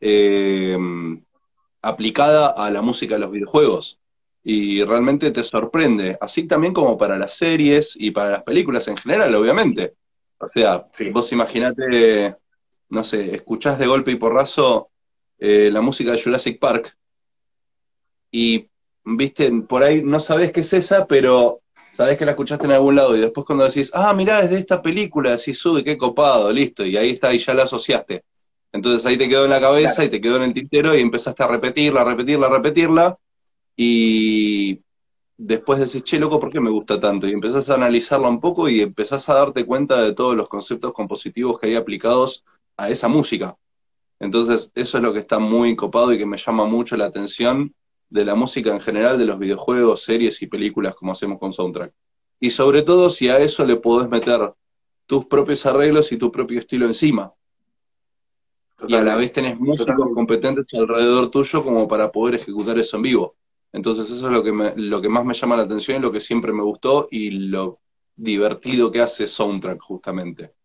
aplicada a la música de los videojuegos. Y realmente te sorprende, así también como para las series y para las películas en general, obviamente. O sea, vos imaginate, no sé, escuchás de golpe y porrazo la música de Jurassic Park y, viste, por ahí no sabés qué es esa, pero sabés que la escuchaste en algún lado, y después cuando decís, mirá, es de esta película, decís, uy, qué copado, listo, y ahí está, y ya la asociaste. Entonces ahí te quedó en la cabeza y te quedó en el tintero y empezaste a repetirla, y después decís, che, loco, ¿por qué me gusta tanto? Y empezás a analizarla un poco y empezás a darte cuenta de todos los conceptos compositivos que hay aplicados a esa música. Entonces, eso es lo que está muy copado y que me llama mucho la atención de la música en general, de los videojuegos, series y películas como hacemos con Soundtrack. Y sobre todo, si a eso le podés meter tus propios arreglos y tu propio estilo encima. Totalmente. Y a la vez tenés músicos competentes alrededor tuyo como para poder ejecutar eso en vivo. Entonces eso es lo que más me llama la atención y lo que siempre me gustó y lo divertido que hace Soundtrack justamente.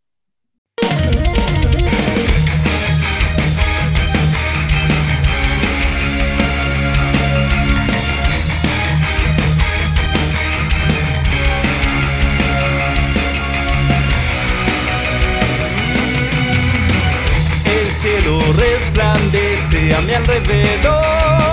El cielo resplandece a mi alrededor.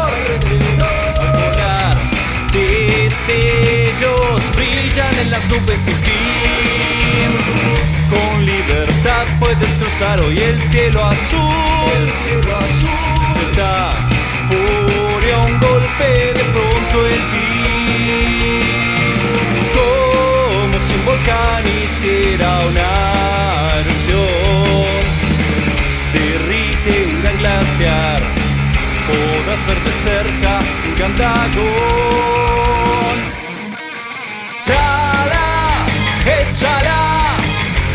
Destellos brillan en las nubes sin fin. Con libertad puedes cruzar hoy el cielo azul. Despertar, furia, un golpe de pronto en ti. Como si un volcán hiciera una erupción. Derrite un gran glaciar. Podrás ver de cerca un gran dragón. Chala, échala,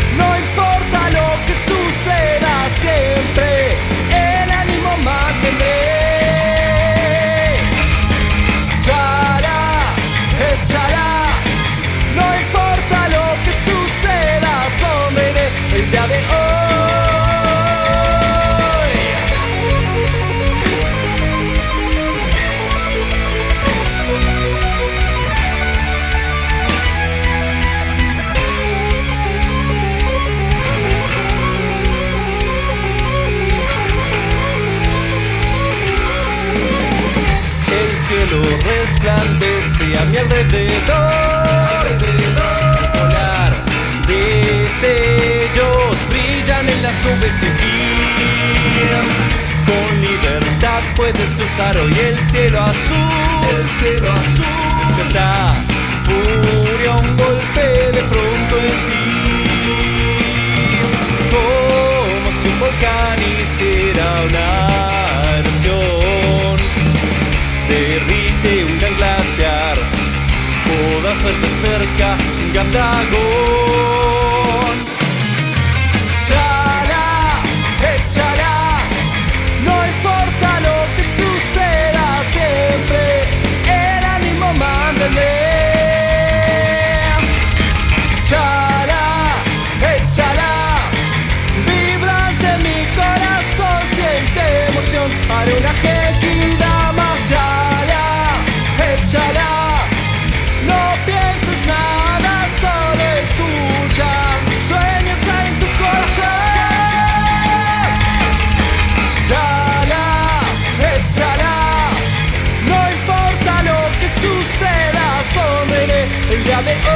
cielo resplandece a mi alrededor. Volar, destellos brillan en las nubes y con libertad puedes cruzar hoy el cielo azul. El cielo azul. Despertar, furia, un golpe de pronto en ti. Como si un volcán hiciera una erupción. Derrite un gran glaciar. Podrás verte cerca, un gran dragón. Chala, échala. No importa lo que suceda, siempre el ánimo mándale. Chala, échala. Vibrante mi corazón siente emoción. Haré una genkidama. Chala, échala. No pienses nada, solo escucha. Sueños hay en tu corazón. Chala, échala. No importa lo que suceda, sonreiré el día de hoy.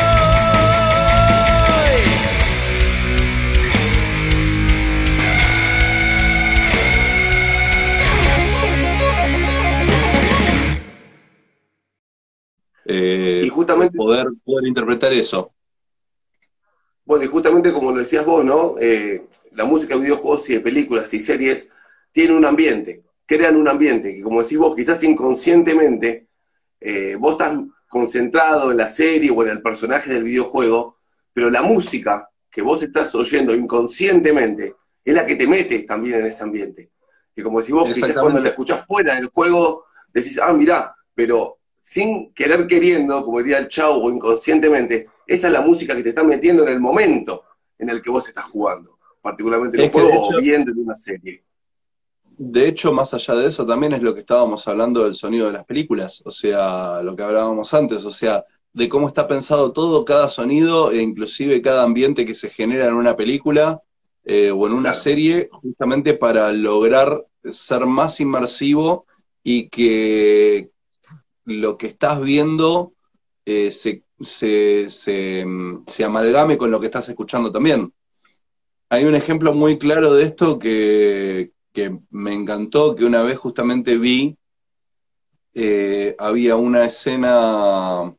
Y justamente, poder interpretar eso. bueno, y justamente como lo decías vos, ¿no? La música de videojuegos y de películas y series tiene un ambiente, crean un ambiente que, como decís vos, quizás inconscientemente, vos estás concentrado en la serie o en el personaje del videojuego, pero la música que vos estás oyendo inconscientemente es la que te mete también en ese ambiente. Que como decís vos, quizás Exactamente. cuando la escuchás fuera del juego, decís, ah, mirá, pero sin querer queriendo, como diría el Chavo, o inconscientemente, esa es la música que te está metiendo en el momento en el que vos estás jugando, particularmente en un Es que, juego de o hecho, viendo en una serie. De hecho, más allá de eso, también es lo que estábamos hablando del sonido de las películas, o sea, lo que hablábamos antes, o sea, de cómo está pensado todo, cada sonido, e inclusive cada ambiente que se genera en una película o en una Claro, serie, justamente para lograr ser más inmersivo y que lo que estás viendo se amalgame con lo que estás escuchando también. Hay un ejemplo muy claro de esto que me encantó, que una vez justamente vi, había una escena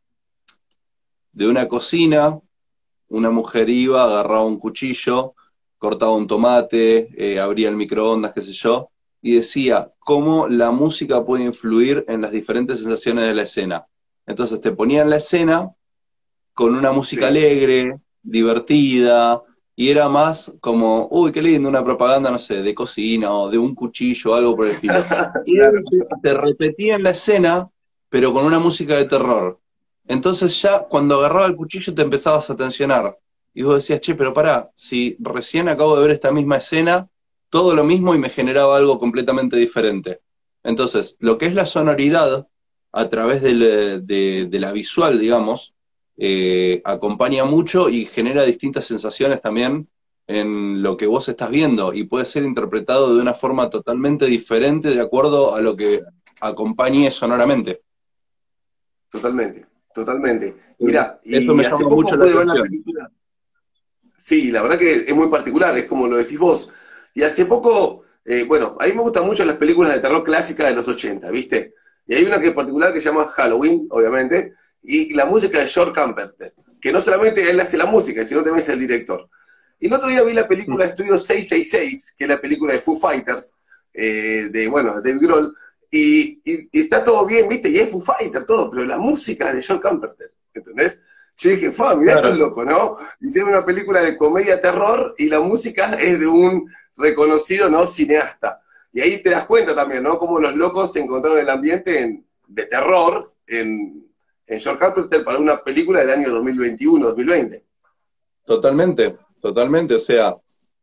de una cocina, una mujer iba, agarraba un cuchillo, cortaba un tomate, abría el microondas, qué sé yo, y decía cómo la música puede influir en las diferentes sensaciones de la escena. Entonces te ponían la escena con una música sí. alegre, divertida, y era más como, uy, qué lindo, una propaganda, no sé, de cocina o de un cuchillo, algo por el estilo. Y Claro, él te repetía en la escena, pero con una música de terror. Entonces ya cuando agarraba el cuchillo te empezabas a tensionar. Y vos decías, che, pero pará, si recién acabo de ver esta misma escena, todo lo mismo y me generaba algo completamente diferente. Entonces, lo que es la sonoridad, a través de la visual, digamos, acompaña mucho y genera distintas sensaciones también en lo que vos estás viendo y puede ser interpretado de una forma totalmente diferente de acuerdo a lo que acompañe sonoramente. totalmente, totalmente. Mira, Eso y me hace llama mucho poco la pude ver la atención. película. Sí, la verdad que es muy particular, es como lo decís vos. Y hace poco, bueno, a mí me gustan mucho las películas de terror clásicas de los 80, ¿viste? Y hay una que en particular que se llama Halloween, obviamente, y la música de George Carpenter, que no solamente él hace la música, sino también es el director. Y el otro día vi la película Estudio 666, que es la película de Foo Fighters, de, bueno, de Dave Grohl, y está todo bien, ¿viste? Y es Foo Fighters, todo, pero la música es de George Carpenter, ¿entendés? Yo dije, fa, mirá estos Claro, locos, ¿no? Hicieron una película de comedia terror y la música es de un reconocido, ¿no? Cineasta. Y ahí te das cuenta también, ¿no? Cómo los locos encontraron el ambiente de terror en George Carpenter para una película del año 2021, 2020. totalmente, totalmente. O sea,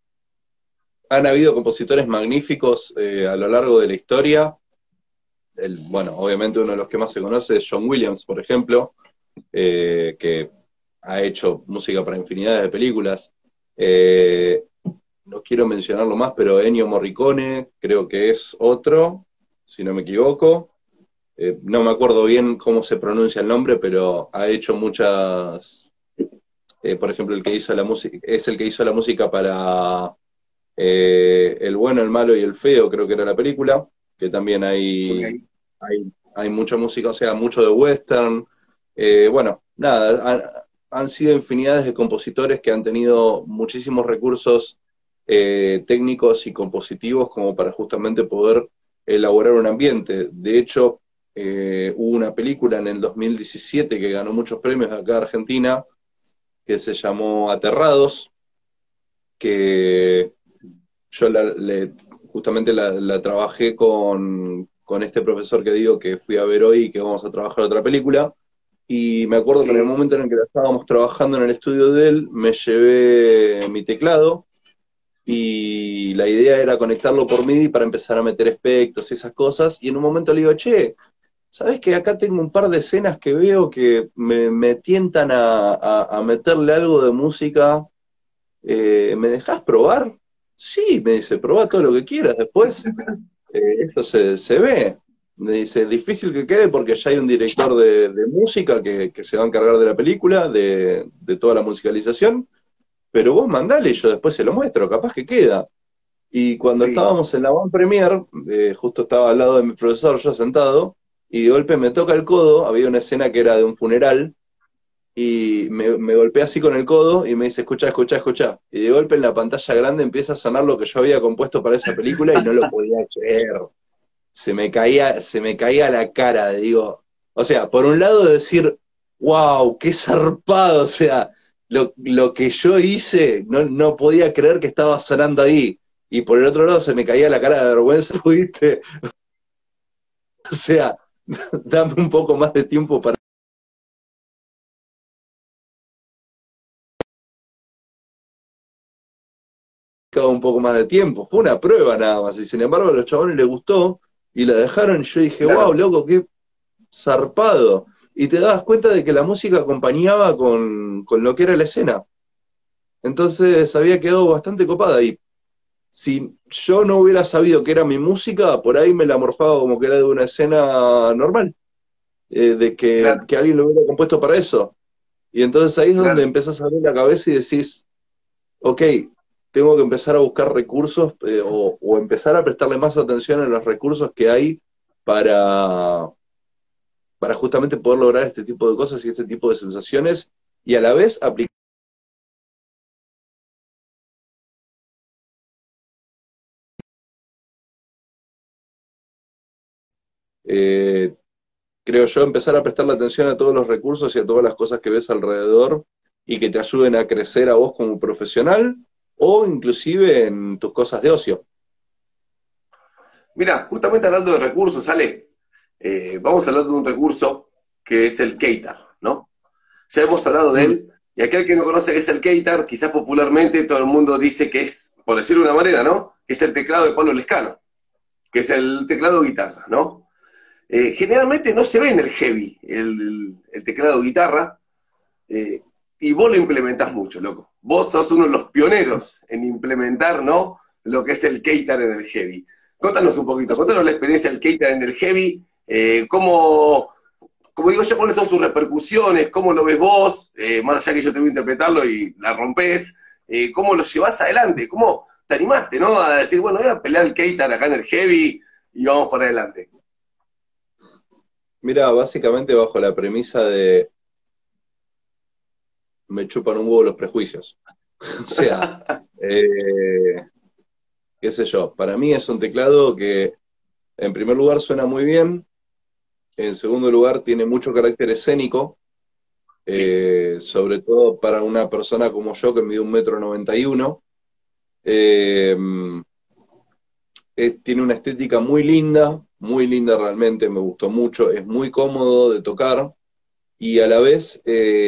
han habido compositores magníficos a lo largo de la historia. Bueno, obviamente uno de los que más se conoce es John Williams, por ejemplo, que ha hecho música para infinidad de películas. No quiero mencionarlo más, pero Ennio Morricone creo que es otro, si no me equivoco. no me acuerdo bien cómo se pronuncia el nombre, pero ha hecho muchas, por ejemplo, el que hizo la música, es el que hizo la música para El bueno, el malo y el feo, creo que era la película, que también Ok. hay mucha música, o sea, mucho de western. Bueno, nada, han sido infinidades de compositores que han tenido muchísimos recursos técnicos y compositivos como para justamente poder elaborar un ambiente. De hecho, hubo una película en el 2017 que ganó muchos premios acá en Argentina, que se llamó Aterrados, que yo justamente la trabajé con este profesor que digo que fui a ver hoy y que vamos a trabajar otra película. Y me acuerdo que en el Sí, momento en el que la estábamos trabajando en el estudio de él, me llevé mi teclado y la idea era conectarlo por MIDI para empezar a meter efectos y esas cosas. Y en un momento le digo, che, ¿sabés que acá tengo un par de escenas que veo que me tientan a meterle algo de música? ¿Me dejás probar? Sí, me dice, probá todo lo que quieras. Después eso se ve. Me dice, difícil que quede porque ya hay un director de música que se va a encargar de la película, de toda la musicalización, pero vos mandale y yo después se lo muestro, capaz que queda. Y cuando sí. estábamos en la One Premiere, justo estaba al lado de mi profesor, yo sentado, y de golpe me toca el codo, había una escena que era de un funeral, y me golpea así con el codo y me dice, escucha, escucha, escucha. Y de golpe en la pantalla grande empieza a sonar lo que yo había compuesto para esa película y no lo podía creer. Se me caía la cara, digo. O sea, por un lado decir, wow, qué zarpado, o sea, lo que yo hice, no podía creer que estaba sonando ahí. Y por el otro lado se me caía la cara de vergüenza, ¿viste? O sea, dame un poco más de tiempo para un poco más de tiempo. Fue una prueba nada más. Y sin embargo a los chabones les gustó y la dejaron y yo dije, wow, Claro, loco, qué zarpado. Y te dabas cuenta de que la música acompañaba con lo que era la escena. Entonces había quedado bastante copada. Y si yo no hubiera sabido que era mi música, por ahí me la morfaba como que era de una escena normal, de claro, que alguien lo hubiera compuesto para eso. Y entonces ahí es donde claro. empezás a abrir la cabeza y decís, ok, tengo que empezar a buscar recursos o empezar a prestarle más atención a los recursos que hay para, para justamente poder lograr este tipo de cosas y este tipo de sensaciones y a la vez aplicar. Eh, creo yo, empezar a prestarle atención a todos los recursos y a todas las cosas que ves alrededor y que te ayuden a crecer a vos como profesional o inclusive en tus cosas de ocio. Mira, justamente hablando de recursos, sale, vamos a hablar de un recurso que es el Keitar, ¿no? Ya hemos hablado de Mm, él, y aquel que no conoce qué es el Keitar, quizás popularmente todo el mundo dice que es, por decirlo de una manera, ¿no? Que es el teclado de Pablo Lescano, que es el teclado guitarra, ¿no? Generalmente no se ve en el heavy el teclado guitarra, eh, y vos lo implementás mucho, loco. Vos sos uno de los pioneros en implementar, ¿no? Lo que es el Keitar en el heavy. Contanos un poquito, contanos la experiencia del Keitar en el heavy, como digo yo, cuáles son sus repercusiones, cómo lo ves vos, más allá que yo te voy a interpretarlo y la rompes, cómo lo llevas adelante, cómo te animaste, ¿no? A decir, bueno, voy a pelear el Keitar acá en el heavy y vamos por adelante. mira, básicamente bajo la premisa de me chupan un huevo los prejuicios. O sea, eh, qué sé yo, para mí es un teclado que en primer lugar suena muy bien, en segundo lugar tiene mucho carácter escénico, Sí, sobre todo para una persona como yo que mide 1,91 m. Eh, tiene una estética muy linda realmente, me gustó mucho, es muy cómodo de tocar y a la vez,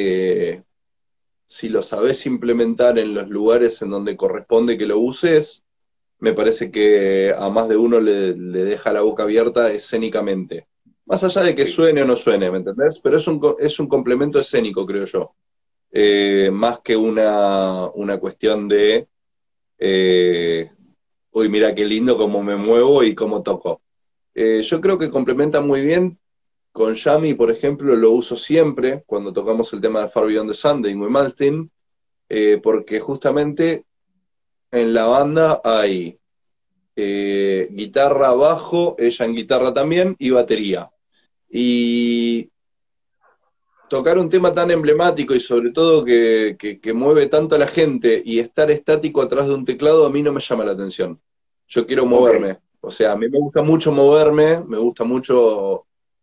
si lo sabes implementar en los lugares en donde corresponde que lo uses, me parece que a más de uno le deja la boca abierta escénicamente. Más allá de que sí, suene o no suene, ¿me entendés? Pero es un complemento escénico, creo yo. Más que una cuestión de, eh, uy, mira qué lindo cómo me muevo y cómo toco. Yo creo que complementa muy bien con Yami, por ejemplo, lo uso siempre cuando tocamos el tema de Far Beyond the Sun de Yngwie Malmsteen, porque justamente en la banda hay guitarra, bajo, ella en guitarra también, y batería. Y tocar un tema tan emblemático y sobre todo que mueve tanto a la gente y estar estático atrás de un teclado a mí no me llama la atención. Yo quiero moverme. Ok. O sea, a mí me gusta mucho moverme, me gusta mucho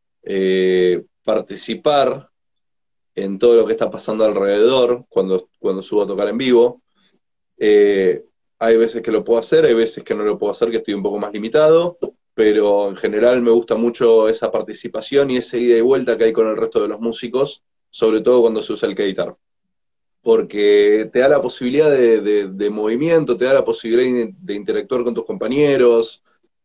participar en todo lo que está pasando alrededor cuando subo a tocar en vivo. Hay veces que lo puedo hacer, hay veces que no lo puedo hacer, que estoy un poco más limitado, pero en general me gusta mucho esa participación y esa ida y vuelta que hay con el resto de los músicos, sobre todo cuando se usa el K-Guitar, porque te da la posibilidad de movimiento, te da la posibilidad de interactuar con tus compañeros,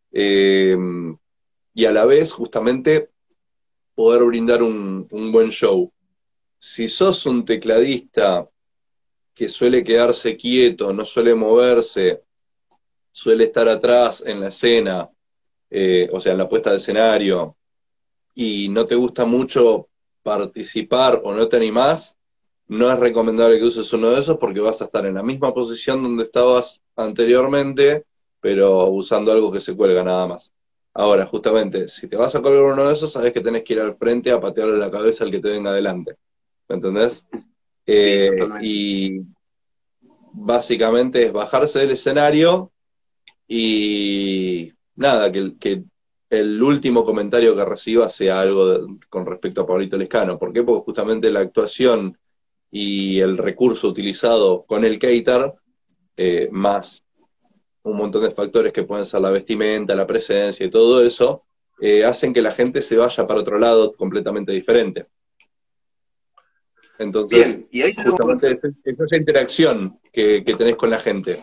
y a la vez justamente poder brindar un buen show. Si sos un tecladista que suele quedarse quieto, no suele moverse, suele estar atrás en la escena, o sea, en la puesta de escenario, y no te gusta mucho participar o no te animás, no es recomendable que uses uno de esos porque vas a estar en la misma posición donde estabas anteriormente, pero usando algo que se cuelga nada más. Ahora, justamente, si te vas a colgar uno de esos, sabes que tenés que ir al frente a patearle la cabeza al que te venga adelante. ¿Me entendés? Sí, totalmente. Y básicamente es bajarse del escenario y nada, que el último comentario que reciba sea algo con respecto a Pablito Lescano. ¿Por qué? Porque justamente la actuación y el recurso utilizado con el K-Guitar, más un montón de factores que pueden ser la vestimenta, la presencia y todo eso, hacen que la gente se vaya para otro lado completamente diferente. Entonces, Bien, y ahí tenemos... justamente es esa interacción que tenés con la gente.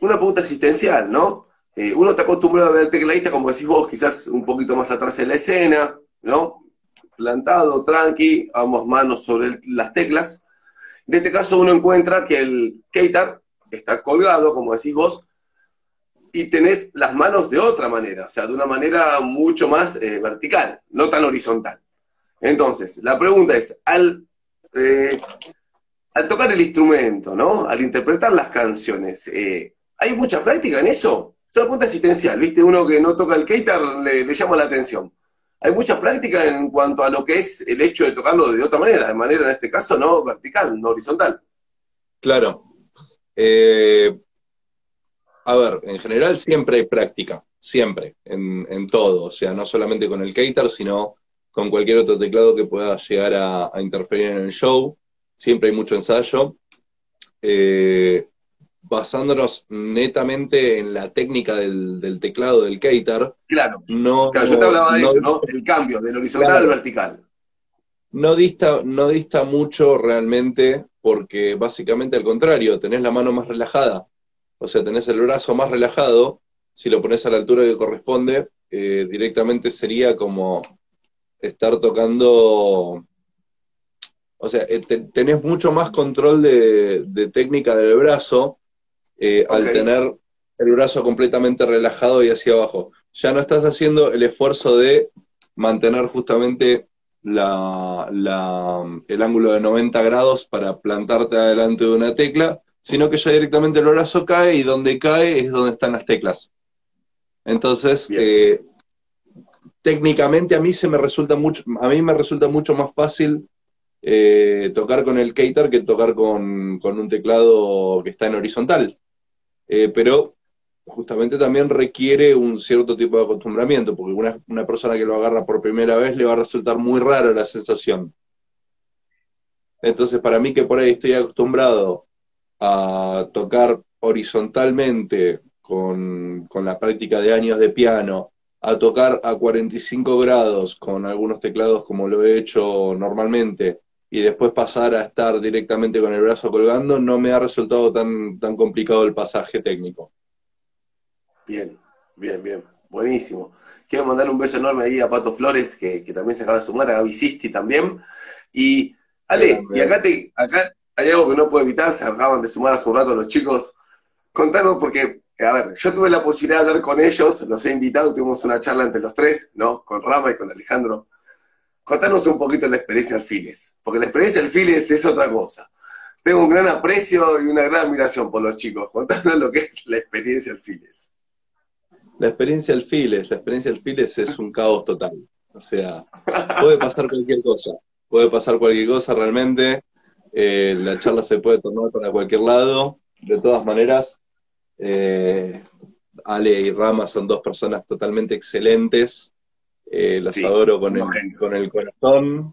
una pregunta existencial, ¿no? Uno está acostumbrado a ver al tecladista, como decís vos, quizás un poquito más atrás en la escena, ¿no? Plantado, tranqui, ambas manos sobre las teclas. En este caso uno encuentra que el Keytar está colgado, como decís vos, y tenés las manos de otra manera, o sea, de una manera mucho más vertical, no tan horizontal. Entonces, la pregunta es, al tocar el instrumento, ¿no? Al interpretar las canciones, ¿hay mucha práctica en eso? Es una pregunta existencial, ¿viste? Uno que no toca el Keytar le llama la atención. ¿Hay mucha práctica en cuanto a lo que es el hecho de tocarlo de otra manera? De manera, en este caso, no vertical, no horizontal. Claro. A ver, en general siempre hay práctica, siempre, en todo, o sea, no solamente con el Keytar, sino con cualquier otro teclado que pueda llegar a interferir en el show, siempre hay mucho ensayo, basándonos netamente en la técnica del teclado del Keytar, Claro, no, claro, yo te hablaba de no, eso, ¿no? El cambio del horizontal al claro, vertical. no dista mucho realmente, porque básicamente al contrario, tenés la mano más relajada. O sea, tenés el brazo más relajado, si lo pones a la altura que corresponde, directamente sería como estar tocando, o sea, tenés mucho más control de técnica del brazo Ok, al tener el brazo completamente relajado y hacia abajo. Ya no estás haciendo el esfuerzo de mantener justamente el ángulo de 90 grados para plantarte adelante de una tecla, sino que ya directamente el brazo cae y donde cae es donde están las teclas. Entonces, bien, técnicamente a mí me resulta mucho más fácil tocar con el Keytar que tocar con un teclado que está en horizontal. Pero justamente también requiere un cierto tipo de acostumbramiento, porque una persona que lo agarra por primera vez le va a resultar muy rara la sensación. Entonces, para mí que por ahí estoy acostumbrado a tocar horizontalmente con la práctica de años de piano, a tocar a 45 grados con algunos teclados como lo he hecho normalmente, y después pasar a estar directamente con el brazo colgando, no me ha resultado tan complicado el pasaje técnico. bien, bien, bien, buenísimo. Quiero mandar un beso enorme ahí a Pato Flores, que también se acaba de sumar, a Gaby Sisti también. Y, Ale, y Grande. acá hay algo que no puedo evitar, se acaban de sumar hace un rato los chicos. Contanos, porque, a ver, yo tuve la posibilidad de hablar con ellos, los he invitado, tuvimos una charla entre los tres, ¿no? Con Rama y con Alejandro. Contanos un poquito la experiencia Alfiles, porque la experiencia Alfiles es otra cosa. Tengo un gran aprecio y una gran admiración por los chicos. Contanos lo que es la experiencia Alfiles. La experiencia del Files es un caos total. O sea, puede pasar cualquier cosa. Puede pasar cualquier cosa realmente. La charla se puede tomar para cualquier lado. De todas maneras, eh, Ale y Rama son dos personas totalmente excelentes. Los Sí, adoro unos con genios. el corazón.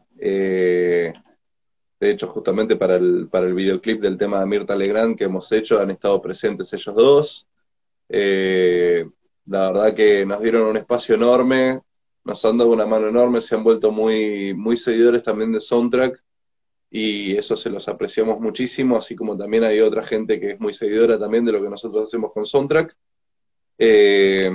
De hecho, justamente para el videoclip del tema de Mirta Legrand que hemos hecho, han estado presentes ellos dos. Eh, la verdad que nos dieron un espacio enorme, nos han dado una mano enorme, se han vuelto muy seguidores también de Soundtrack y eso se los apreciamos muchísimo, así como también hay otra gente que es muy seguidora también de lo que nosotros hacemos con Soundtrack. Eh,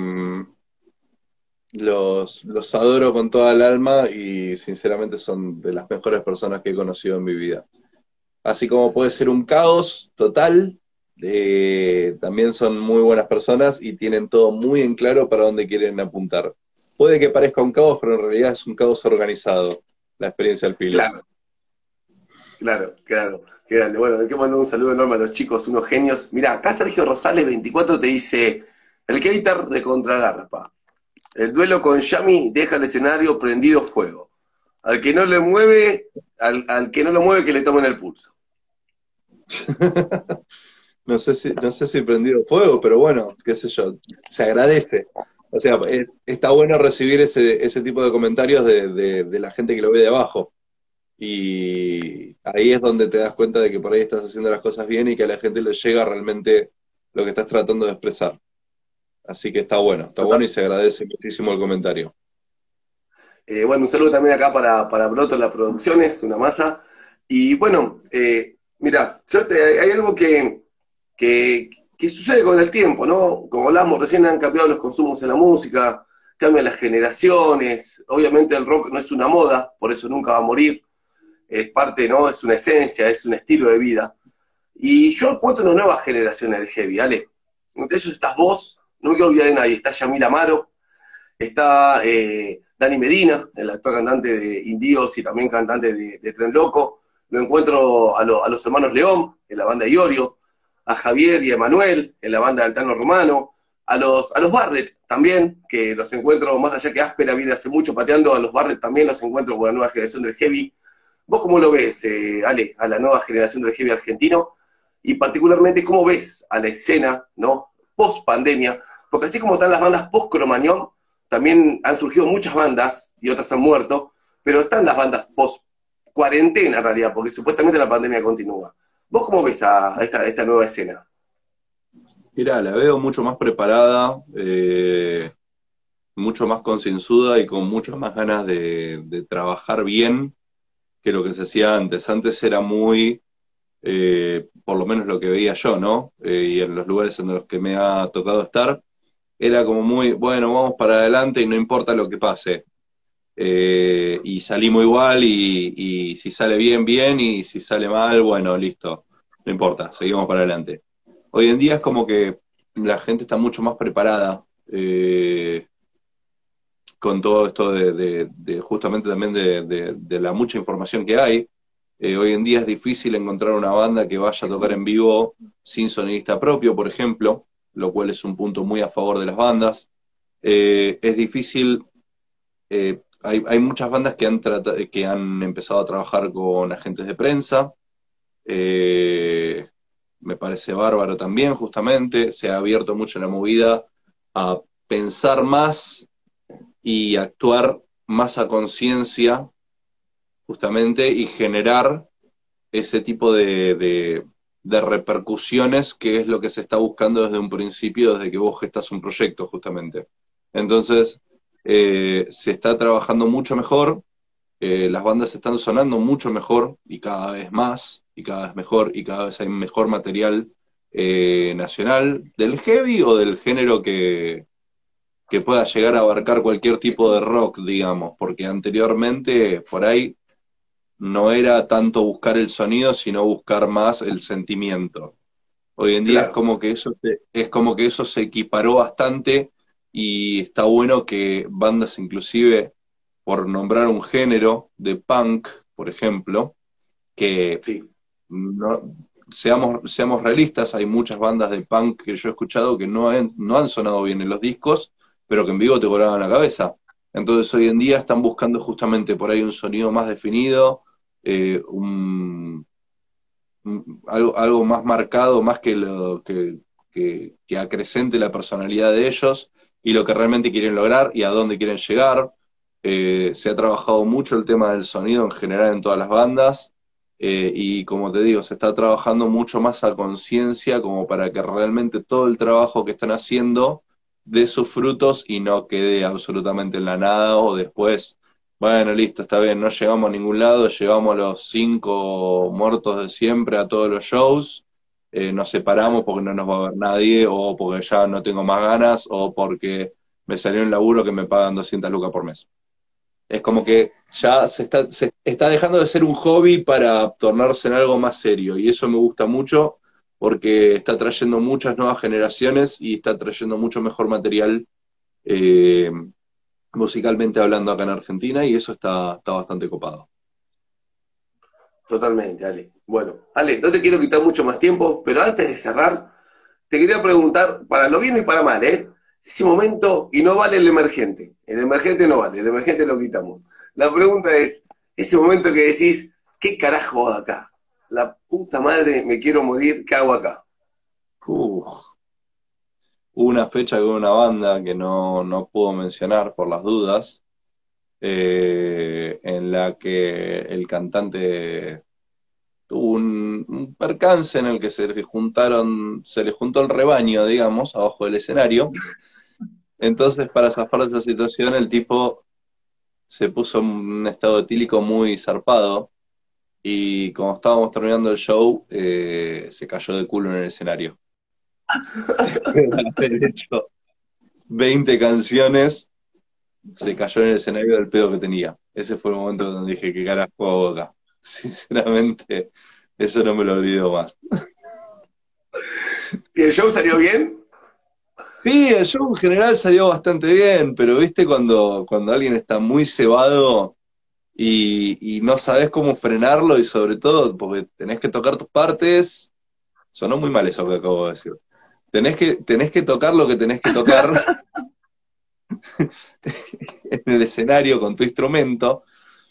los adoro con toda el alma y sinceramente son de las mejores personas que he conocido en mi vida. Así como puede ser un caos total, también son muy buenas personas y tienen todo muy en claro para dónde quieren apuntar. Puede que parezca un caos, pero en realidad es un caos organizado, la experiencia del Piles. Claro, claro, claro. Qué grande. Bueno, hay que mandar un saludo enorme a los chicos, unos genios. Mira, acá Sergio Rosales 24 te dice, el Keitar de Contragarpa. El duelo con Yami deja el escenario prendido fuego. Al que no le mueve, al que no lo mueve, que le tomen el pulso. No sé si prendido fuego, pero bueno, qué sé yo, se agradece. O sea, está bueno recibir ese tipo de comentarios de la gente que lo ve de abajo. Y ahí es donde te das cuenta de que por ahí estás haciendo las cosas bien y que a la gente le llega realmente lo que estás tratando de expresar. Así que está bueno y se agradece muchísimo el comentario. Bueno, un saludo también acá para Broto en las producciones, una masa. Y bueno, mira, hay algo que que sucede con el tiempo, ¿no? Como hablamos, recién han cambiado los consumos en la música, cambian las generaciones, obviamente el rock no es una moda, por eso nunca va a morir, es parte, ¿no? Es una esencia, es un estilo de vida. Y yo encuentro una nueva generación en el heavy, ¿vale? Entre ellos estás vos, no me quiero olvidar de nadie, está Yamil Amaro, está Dani Medina, el actual cantante de Indíos y también cantante de Tren Loco. Lo encuentro a los hermanos León, en la banda de Iorio, a Javier y a Emanuel, en la banda del Tano Romano, a los Barrett también, que los encuentro, más allá que Áspera viene hace mucho pateando, a los Barrett también los encuentro con la nueva generación del heavy. ¿Vos cómo lo ves, Ale, a la nueva generación del heavy argentino? Y particularmente, ¿cómo ves a la escena, ¿no? Post pandemia? Porque así como están las bandas post Cromañón, también han surgido muchas bandas y otras han muerto, pero están las bandas post cuarentena en realidad, porque supuestamente la pandemia continúa. ¿Vos cómo ves a esta nueva escena? Mirá, la veo mucho más preparada, mucho más concienzuda y con mucho más ganas de trabajar bien que lo que se hacía antes. Antes era muy, por lo menos lo que veía yo, ¿no? Y en los lugares en los que me ha tocado estar, era como muy, bueno, vamos para adelante y no importa lo que pase. Y salimos igual y si sale bien, bien, y si sale mal, bueno, listo, no importa, seguimos para adelante. Hoy en día es como que la gente está mucho más preparada con todo esto de justamente también de la mucha información que hay. Hoy en día es difícil encontrar una banda que vaya a tocar en vivo sin sonidista propio, por ejemplo, lo cual es un punto muy a favor de las bandas. Es difícil, hay muchas bandas que han empezado a trabajar con agentes de prensa, eh, me parece bárbaro también, justamente, se ha abierto mucho la movida a pensar más y actuar más a conciencia, justamente, y generar ese tipo de repercusiones que es lo que se está buscando desde un principio, desde que vos gestás un proyecto, justamente. Entonces, se está trabajando mucho mejor, las bandas están sonando mucho mejor y cada vez más, y cada vez mejor, y cada vez hay mejor material nacional del heavy o del género que pueda llegar a abarcar cualquier tipo de rock, digamos, porque anteriormente por ahí no era tanto buscar el sonido, sino buscar más el sentimiento. Hoy en día Claro, es como que eso se equiparó bastante y está bueno que bandas inclusive, por nombrar un género de punk, por ejemplo, que sí, no, seamos realistas, hay muchas bandas de punk que yo he escuchado que no han sonado bien en los discos, pero que en vivo te volaban la cabeza. Entonces hoy en día están buscando justamente por ahí un sonido más definido, algo más marcado, más que lo que acrecente la personalidad de ellos y lo que realmente quieren lograr y a dónde quieren llegar. Se ha trabajado mucho el tema del sonido en general en todas las bandas, y como te digo, se está trabajando mucho más a conciencia como para que realmente todo el trabajo que están haciendo dé sus frutos y no quede absolutamente en la nada o después, bueno, listo, está bien, no llegamos a ningún lado, llevamos los 5 muertos de siempre a todos los shows, nos separamos porque no nos va a ver nadie o porque ya no tengo más ganas o porque me salió un laburo que me pagan 200 lucas por mes. Es como que ya se está dejando de ser un hobby para tornarse en algo más serio. Y eso me gusta mucho porque está trayendo muchas nuevas generaciones y está trayendo mucho mejor material, eh, musicalmente hablando, acá en Argentina, y eso está bastante copado. totalmente, Ale. Bueno, Ale, no te quiero quitar mucho más tiempo, pero antes de cerrar, te quería preguntar, para lo bien y para mal, ¿eh? Ese momento, y no vale el emergente no vale, el emergente lo quitamos. La pregunta es, ese momento que decís, ¿qué carajo hago acá? La puta madre, me quiero morir, ¿qué hago acá? Uf. Hubo una fecha con una banda que no puedo mencionar por las dudas, en la que el cantante tuvo un percance en el que se le juntó el rebaño, digamos, abajo del escenario. Entonces, para zafar de esa situación, el tipo se puso en un estado etílico muy zarpado y como estábamos terminando el show, se cayó de culo en el escenario. después de haber hecho 20 canciones, se cayó en el escenario del pedo que tenía. Ese fue el momento donde dije, ¿qué carajo hago acá? Sinceramente, eso no me lo olvido más. ¿Y el show salió bien? Sí, el show en general salió bastante bien, pero viste cuando alguien está muy cebado y no sabes cómo frenarlo, y sobre todo porque tenés que tocar tus partes. Sonó muy mal eso que acabo de decir. Tenés que tocar lo que tenés que tocar en el escenario con tu instrumento,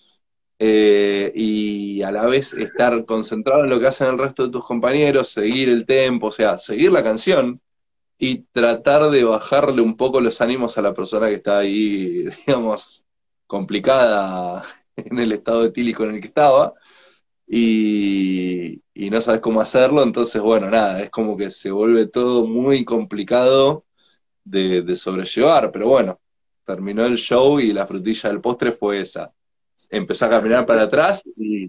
y a la vez estar concentrado en lo que hacen el resto de tus compañeros, seguir el tempo, o sea, seguir la canción y tratar de bajarle un poco los ánimos a la persona que está ahí, digamos, complicada en el estado etílico en el que estaba, y no sabes cómo hacerlo. Entonces, bueno, nada, es como que se vuelve todo muy complicado de sobrellevar, pero bueno, terminó el show y la frutilla del postre fue esa. Empezó a caminar para atrás y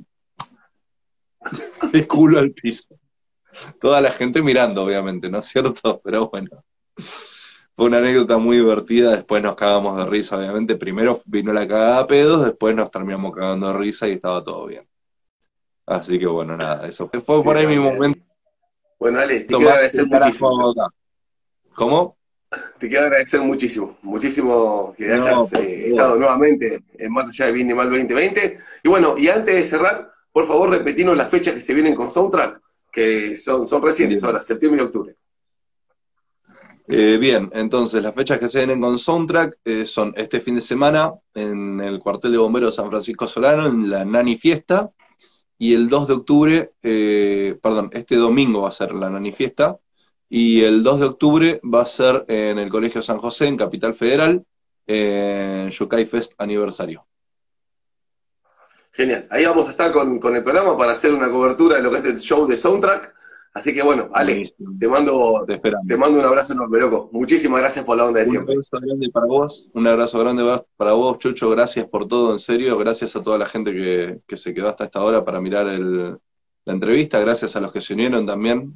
de culo al piso. Toda la gente mirando, obviamente, ¿no es cierto? Pero bueno, fue una anécdota muy divertida. Después nos cagamos de risa, obviamente. Primero vino la cagada a pedos, después nos terminamos cagando de risa y estaba todo bien. Así que bueno, nada, eso fue por ahí mi momento. Bueno, Ale, te quiero agradecer muchísimo. ¿Cómo? Te quiero agradecer muchísimo que hayas estado nuevamente en Más Allá del Bien y Mal 2020. Y bueno, y antes de cerrar, por favor, repetirnos las fechas que se vienen con Soundtrack, que son recientes bien. ahora, septiembre y octubre. Bien, entonces las fechas que se vienen con Soundtrack son este fin de semana en el cuartel de bomberos San Francisco Solano, en la Nani Fiesta, y el 2 de octubre, este domingo va a ser la Nani Fiesta, y el 2 de octubre va a ser en el Colegio San José, en Capital Federal, en Yokai Fest aniversario. Genial, ahí vamos a estar con el programa para hacer una cobertura de lo que es el show de Soundtrack. Así que bueno, Ale, Buenísimo. te mando un abrazo enorme, loco. Muchísimas gracias por la onda de siempre. Un abrazo grande para vos, un abrazo grande para vos, Chucho. Gracias por todo, en serio. Gracias a toda la gente que se quedó hasta esta hora para mirar la entrevista. Gracias a los que se unieron también,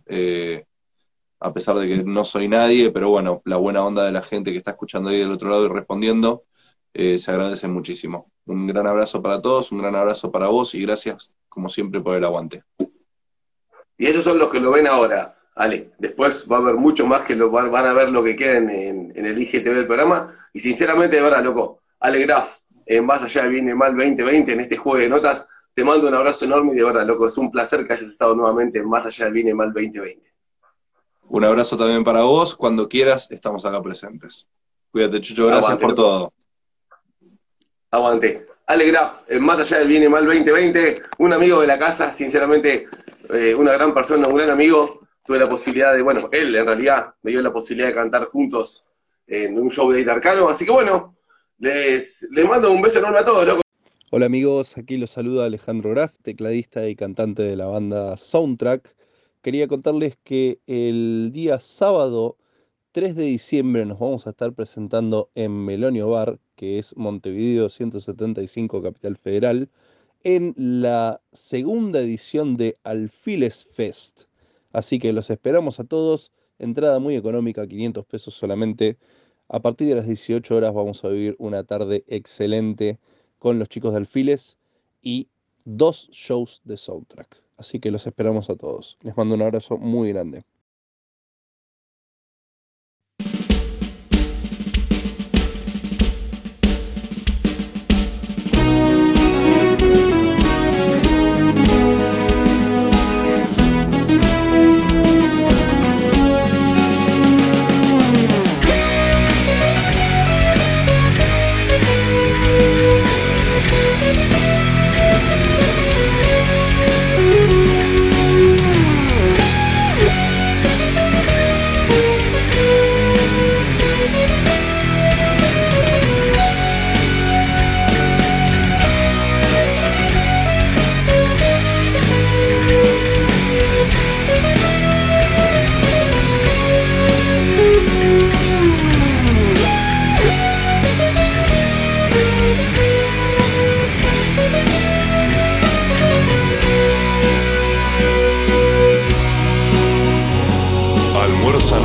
a pesar de que no soy nadie, pero bueno, la buena onda de la gente que está escuchando ahí del otro lado y respondiendo, se agradece muchísimo. Un gran abrazo para todos, un gran abrazo para vos y gracias, como siempre, por el aguante. Y esos son los que lo ven ahora, Ale. Después va a haber mucho más que van a ver lo que queda en el IGTV del programa. Y sinceramente, de verdad, loco, Ale Graf, en Más Allá del Bien y Mal 2020, en este juego de notas, te mando un abrazo enorme y de verdad, loco, es un placer que hayas estado nuevamente en Más Allá del Bien y Mal 2020. Un abrazo también para vos. Cuando quieras, estamos acá presentes. Cuídate, Chucho. Gracias por todo. Aguante. Ale Graf, en Más Allá del Bien y Mal 2020, un amigo de la casa, sinceramente, una gran persona, un gran amigo. Tuve la posibilidad él en realidad me dio la posibilidad de cantar juntos en un show de Aire Arcano. Así que bueno, les mando un beso enorme a todos, loco. Hola amigos, aquí los saluda Alejandro Graf, tecladista y cantante de la banda Soundtrack. Quería contarles que el día sábado 3 de diciembre nos vamos a estar presentando en Melonio Bar, que es Montevideo 175, Capital Federal, en la segunda edición de Alfiles Fest. Así que los esperamos a todos, entrada muy económica, 500 pesos solamente. A partir de las 18 horas vamos a vivir una tarde excelente con los chicos de Alfiles y 2 shows de Soundtrack. Así que los esperamos a todos. Les mando un abrazo muy grande.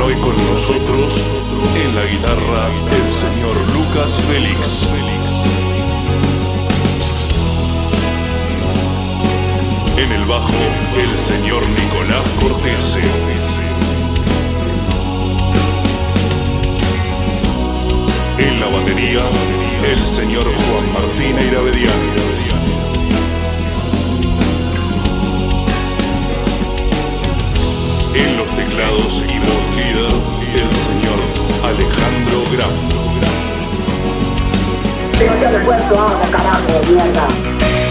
hoy con nosotros en la guitarra el señor Lucas Félix. En el bajo el señor Nicolás Cortese. En la batería el señor Juan Martín Eirabedian. En los teclados y voz líder, el señor Alejandro Graf. Tengo el esfuerzo ahora, carajo, mierda.